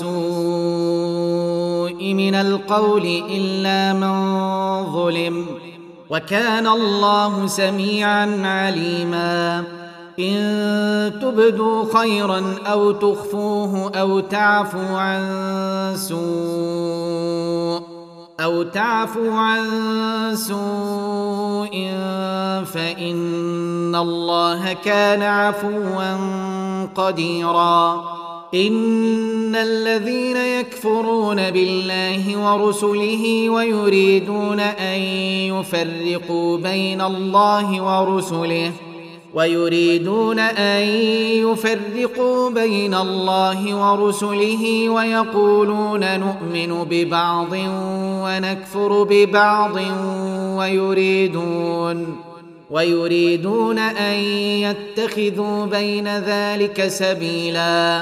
بالسوء من القول إلا من ظلم وكان الله سميعا عليما إن تبدوا خيرا أو تخفوه أو تعفوا عن سوء أو تعفوا عن سوء فإن الله كان عفوا قديرا إن الذين يكفرون بالله ورسله ويريدون أن يفرقوا بين الله ورسله ويريدون أن يفرقوا بين الله ورسله ويقولون نؤمن ببعض ونكفر ببعض ويريدون ويريدون أن يتخذوا بين ذلك سبيلا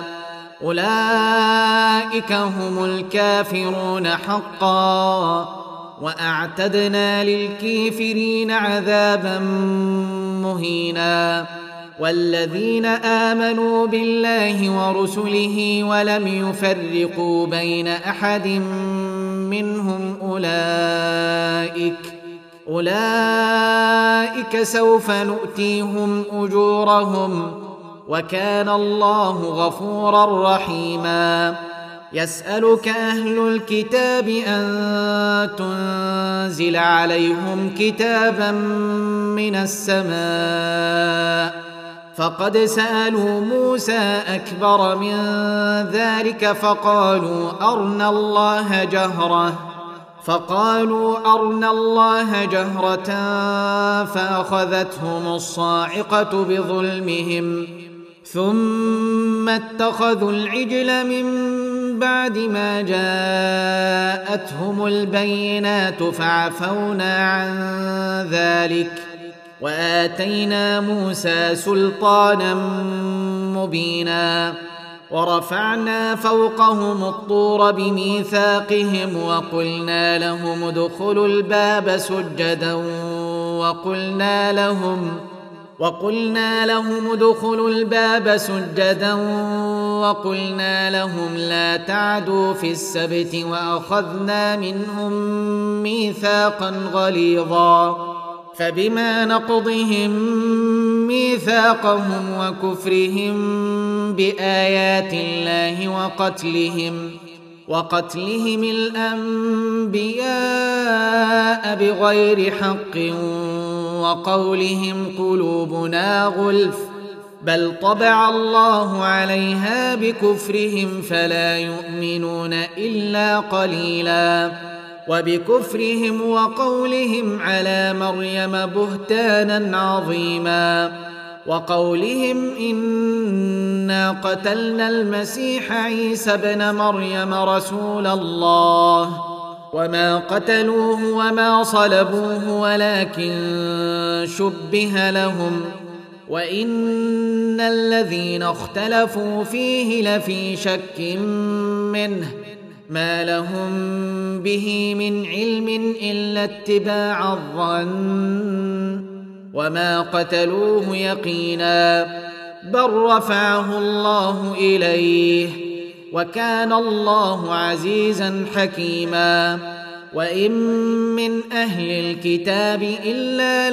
أولئك هم الكافرون حقا وأعتدنا للكافرين عذابا مهينا والذين آمنوا بالله ورسله ولم يفرقوا بين أحد منهم أولئك أولئك سوف نؤتيهم أجورهم وكان الله غفورا رحيما يسألك أهل الكتاب أن تنزل عليهم كتابا من السماء فقد سألوا موسى أكبر من ذلك فقالوا أرنا الله جهرة فقالوا أرنا الله جهرة فأخذتهم الصاعقة بظلمهم ثم اتخذوا العجل من بعد ما جاءتهم البينات فعفونا عن ذلك وآتينا موسى سلطانا مبينا ورفعنا فوقهم الطور بميثاقهم وقلنا لهم ادخلوا الباب سجدا وقلنا لهم وقلنا لهم ادخلوا الباب سجدا وقلنا لهم لا تعدوا في السبت وأخذنا منهم ميثاقا غليظا فبما نقضهم ميثاقهم وكفرهم بآيات الله وقتلهم وقتلهم الأنبياء بغير حق وقولهم قلوبنا غلف بل طبع الله عليها بكفرهم فلا يؤمنون إلا قليلا وبكفرهم وقولهم على مريم بهتانا عظيما وقولهم إنا قتلنا المسيح عيسى ابن مريم رسول الله وما قتلوه وما صلبوه ولكن شبه لهم وإن الذين اختلفوا فيه لفي شك منه ما لهم به من علم إلا اتباع الظن وما قتلوه يقينا بل رفعه الله إليه وكان الله عزيزا حكيما وإن من أهل الكتاب إلا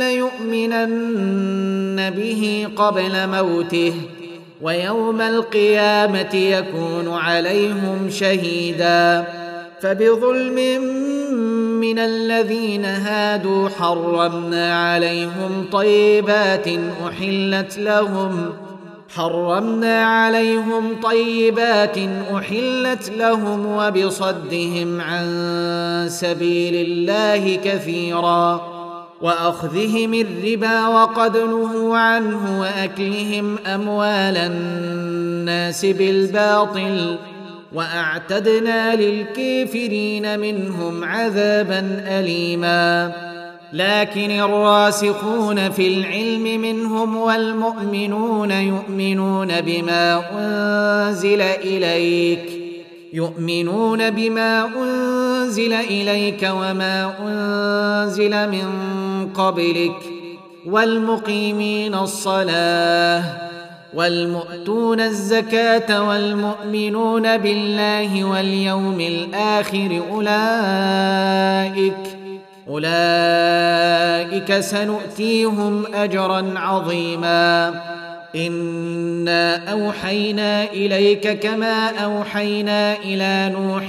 ليؤمنن به قبل موته ويوم القيامة يكون عليهم شهيدا فبظلم من الذين هادوا حرمنا عليهم طيبات أحلت لهم حرمنا عليهم طيبات أحلت لهم وبصدهم عن سبيل الله كثيرا وأخذهم الربا وقد نهوا عنه وأكلهم أموال الناس بالباطل وأعتدنا للكافرين منهم عذابا أليما لكن الراسخون في العلم منهم والمؤمنون يؤمنون بما أنزل إليك يؤمنون بما أنزل إليك وما أنزل من قبلك والمقيمين الصلاة والمؤتون الزكاة والمؤمنون بالله واليوم الآخر أولئك أولئك سنؤتيهم أجرا عظيما إنا أوحينا إليك كما أوحينا إلى نوح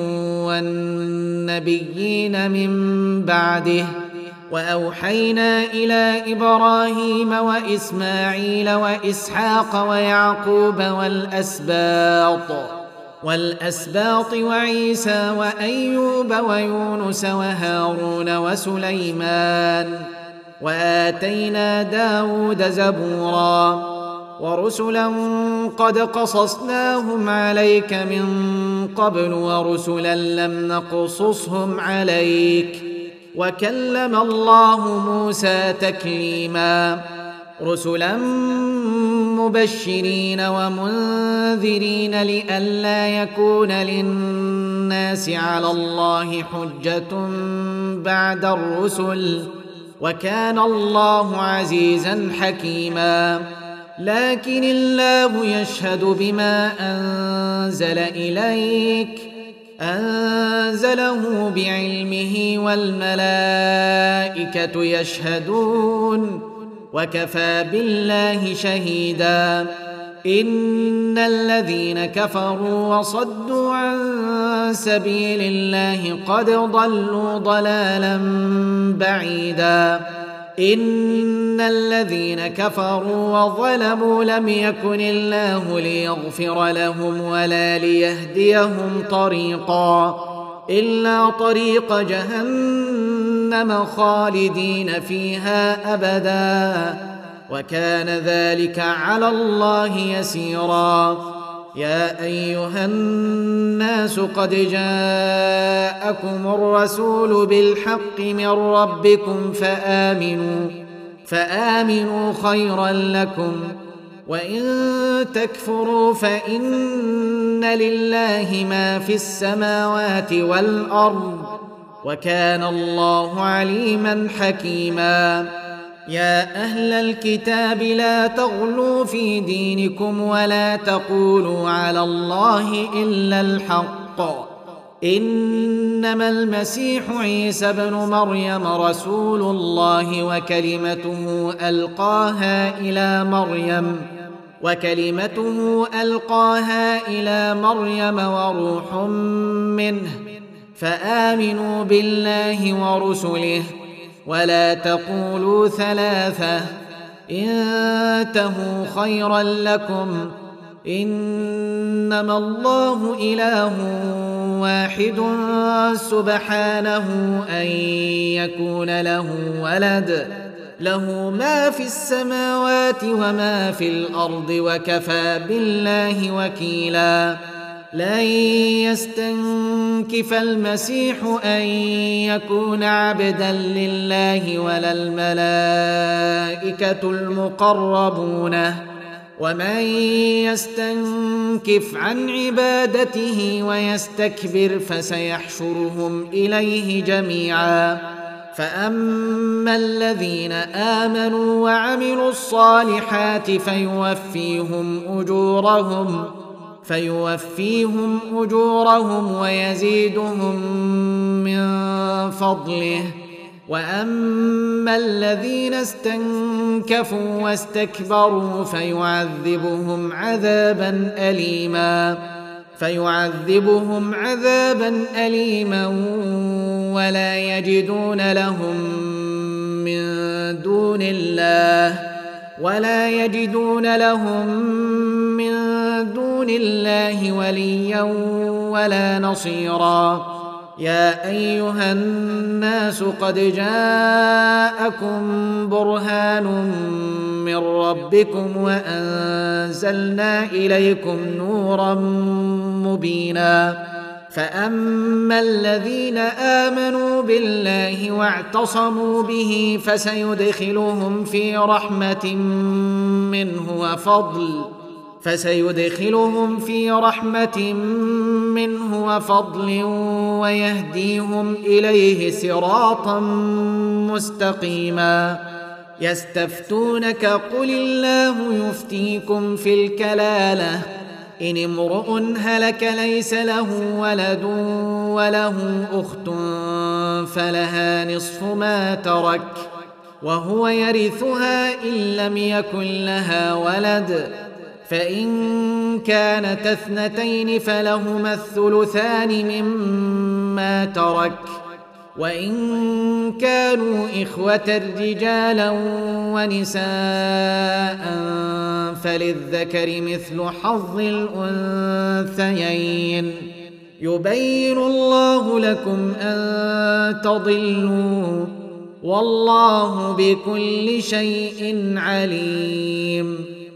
والنبيين من بعده وأوحينا إلى إبراهيم وإسماعيل وإسحاق ويعقوب والأسباط والأسباط وعيسى وأيوب ويونس وهارون وسليمان وآتينا داود زبورا ورسلا قد قصصناهم عليك من قبل ورسلا لم نقصصهم عليك وكلم الله موسى تكليما رسلا مبشرين ومنذرين لئلا يكون للناس على الله حجة بعد الرسل وكان الله عزيزا حكيما لكن الله يشهد بما أنزل إليك أنزله بعلمه والملائكة يشهدون وكفى بالله شهيدا إن الذين كفروا وصدوا عن سبيل الله قد ضلوا ضلالا بعيدا إن الذين كفروا وظلموا لم يكن الله ليغفر لهم ولا ليهديهم طريقا إلا طريق جهنم خالدين فيها أبدا وكان ذلك على الله يسيرا يا أيها الناس قد جاءكم الرسول بالحق من ربكم فآمنوا فآمنوا خيرا لكم وإن تكفروا فإن لله ما في السماوات والأرض وكان الله عليما حكيما يا أهل الكتاب لا تغلوا في دينكم ولا تقولوا على الله إلا الحق إنما المسيح عيسى ابن مريم رسول الله وكلمته ألقاها إلى مريم وكلمته ألقاها إلى مريم وروح منه فآمنوا بالله ورسله ولا تقولوا ثلاثة انتهوا خيرا لكم إنما الله إله واحد سبحانه أن يكون له ولد له ما في السماوات وما في الأرض وكفى بالله وكيلا لن يستنكف المسيح أن يكون عبدا لله ولا الملائكة المقربون ومن يستنكف عن عبادته ويستكبر فسيحشرهم إليه جميعا فأما الذين آمنوا وعملوا الصالحات فيوفيهم أجورهم فيوفيهم أجورهم ويزيدهم من فضله وأما الذين استنكفوا واستكبروا فيعذبهم عذابا أليما فيعذبهم عذابا أليما ولا يجدون لهم من دون الله ولا يجدون لهم من دون الله وليا ولا نصيرا يا أيها الناس قد جاءكم برهان من ربكم وأنزلنا إليكم نورا مبينا فأما الذين آمنوا بالله واعتصموا به فسيدخلهم في رحمة منه وفضل فسيدخلهم في رحمة منه وفضل ويهديهم إليه صراطا مستقيما يستفتونك قل الله يفتيكم في الكلالة إن امرؤ هلك ليس له ولد وله أخت فلها نصف ما ترك وهو يرثها إن لم يكن لها ولد فإن كانت اثنتين فلهما الثلثان مما ترك وإن كانوا إخوة رجالا ونساء فللذكر مثل حظ الأنثيين يبين الله لكم أن تضلوا والله بكل شيء عليم.